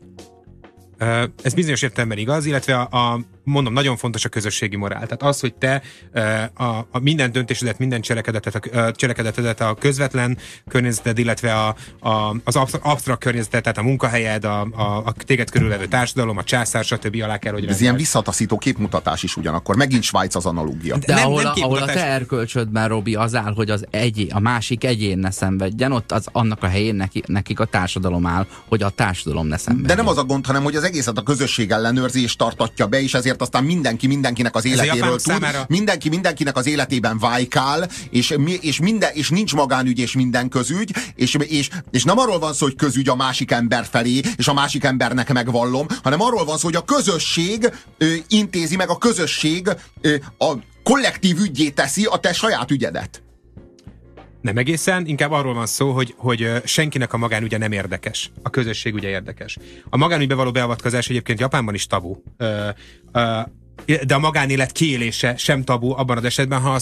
Ez bizonyos értelemben igaz, illetve mondom, nagyon fontos a közösségi morál. Tehát az, hogy te a minden döntésedet, minden cselekedetedet a közvetlen környezeted, illetve az absztrakt környezeted, tehát a munkahelyed, a téged körülvevő társadalom, a császár, stb. Alá kell, hogy ez ilyen visszataszító képmutatás is ugyanakkor. Megint Svájc az analogia. De ahol a te erkölcsödben, Robi, az áll, hogy a másik egyén ne szenvedjen, ott annak a helyén nekik a társadalom áll, hogy a társadalom ne szenvedjen. De nem az a gond, hanem hogy az egészet a közösség ellenőrzés tartatja be, és ezért aztán mindenki mindenkinek az életéről tud. Számára... Mindenki mindenkinek az életében vájkál, és nincs magánügy és minden közügy, és nem arról van szó, hogy közügy a másik ember felé, és a másik embernek megvallom, hanem arról van szó, hogy a közösség intézi meg, a közösség a kollektív üggyé teszi a te saját ügyedet. Nem egészen, inkább arról van szó, hogy senkinek a magánügye nem érdekes. A közösség ügye érdekes. A magánügybe való beavatkozás egyébként Japánban is tabu. De a magánélet kiélése sem tabu abban az esetben, ha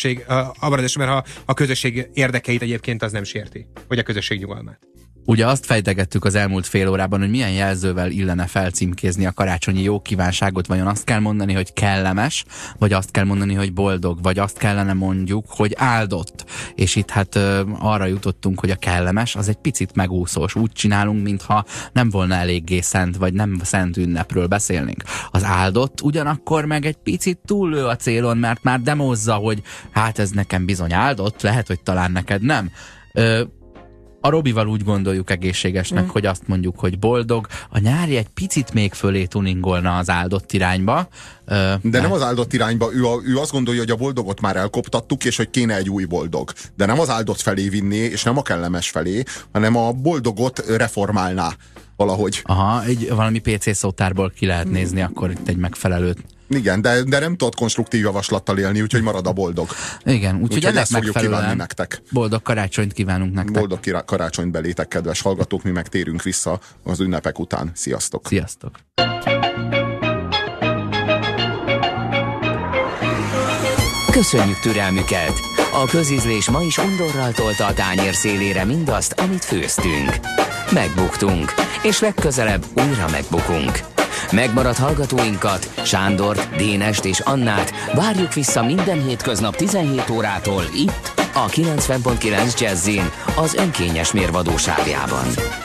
a közösség érdekeit egyébként az nem sérti. Vagy a közösség nyugalmát. Ugye azt fejtegettük az elmúlt fél órában, hogy milyen jelzővel illene felcímkézni a karácsonyi jó kívánságot, vajon azt kell mondani, hogy kellemes, vagy azt kell mondani, hogy boldog, vagy azt kellene mondjuk, hogy áldott. És itt hát arra jutottunk, hogy a kellemes az egy picit megúszós. Úgy csinálunk, mintha nem volna eléggé szent, vagy nem szent ünnepről beszélnénk. Az áldott ugyanakkor meg egy picit túllő a célon, mert már demózza, hogy hát ez nekem bizony áldott, lehet, hogy talán neked nem. A Robival úgy gondoljuk egészségesnek, hogy azt mondjuk, hogy boldog. A Nyári egy picit még fölé tuningolna az áldott irányba. De nem az áldott irányba, ő azt gondolja, hogy a boldogot már elkoptattuk, és hogy kéne egy új boldog. De nem az áldott felé vinné, és nem a kellemes felé, hanem a boldogot reformálná valahogy. Aha, valami PC szótárból ki lehet nézni akkor itt egy megfelelőt. Igen, de nem tudod konstruktív javaslattal élni, úgyhogy marad a boldog. Igen, úgyhogy ennek ezt fogjuk kívánni megfelelően nektek. boldog karácsonyt kívánunk nektek. Boldog karácsonyt belétek, kedves hallgatók, mi meg térünk vissza az ünnepek után. Sziasztok! Sziasztok! Köszönjük türelmüket! A közízlés ma is undorral tolta a tányér szélére mindazt, amit főztünk. Megbuktunk, és legközelebb újra megbukunk. Megmaradt hallgatóinkat, Sándort, Dénest és Annát várjuk vissza minden hétköznap 17 órától itt, a 90.9 Jazzin, az önkényes mérvadó sávjában.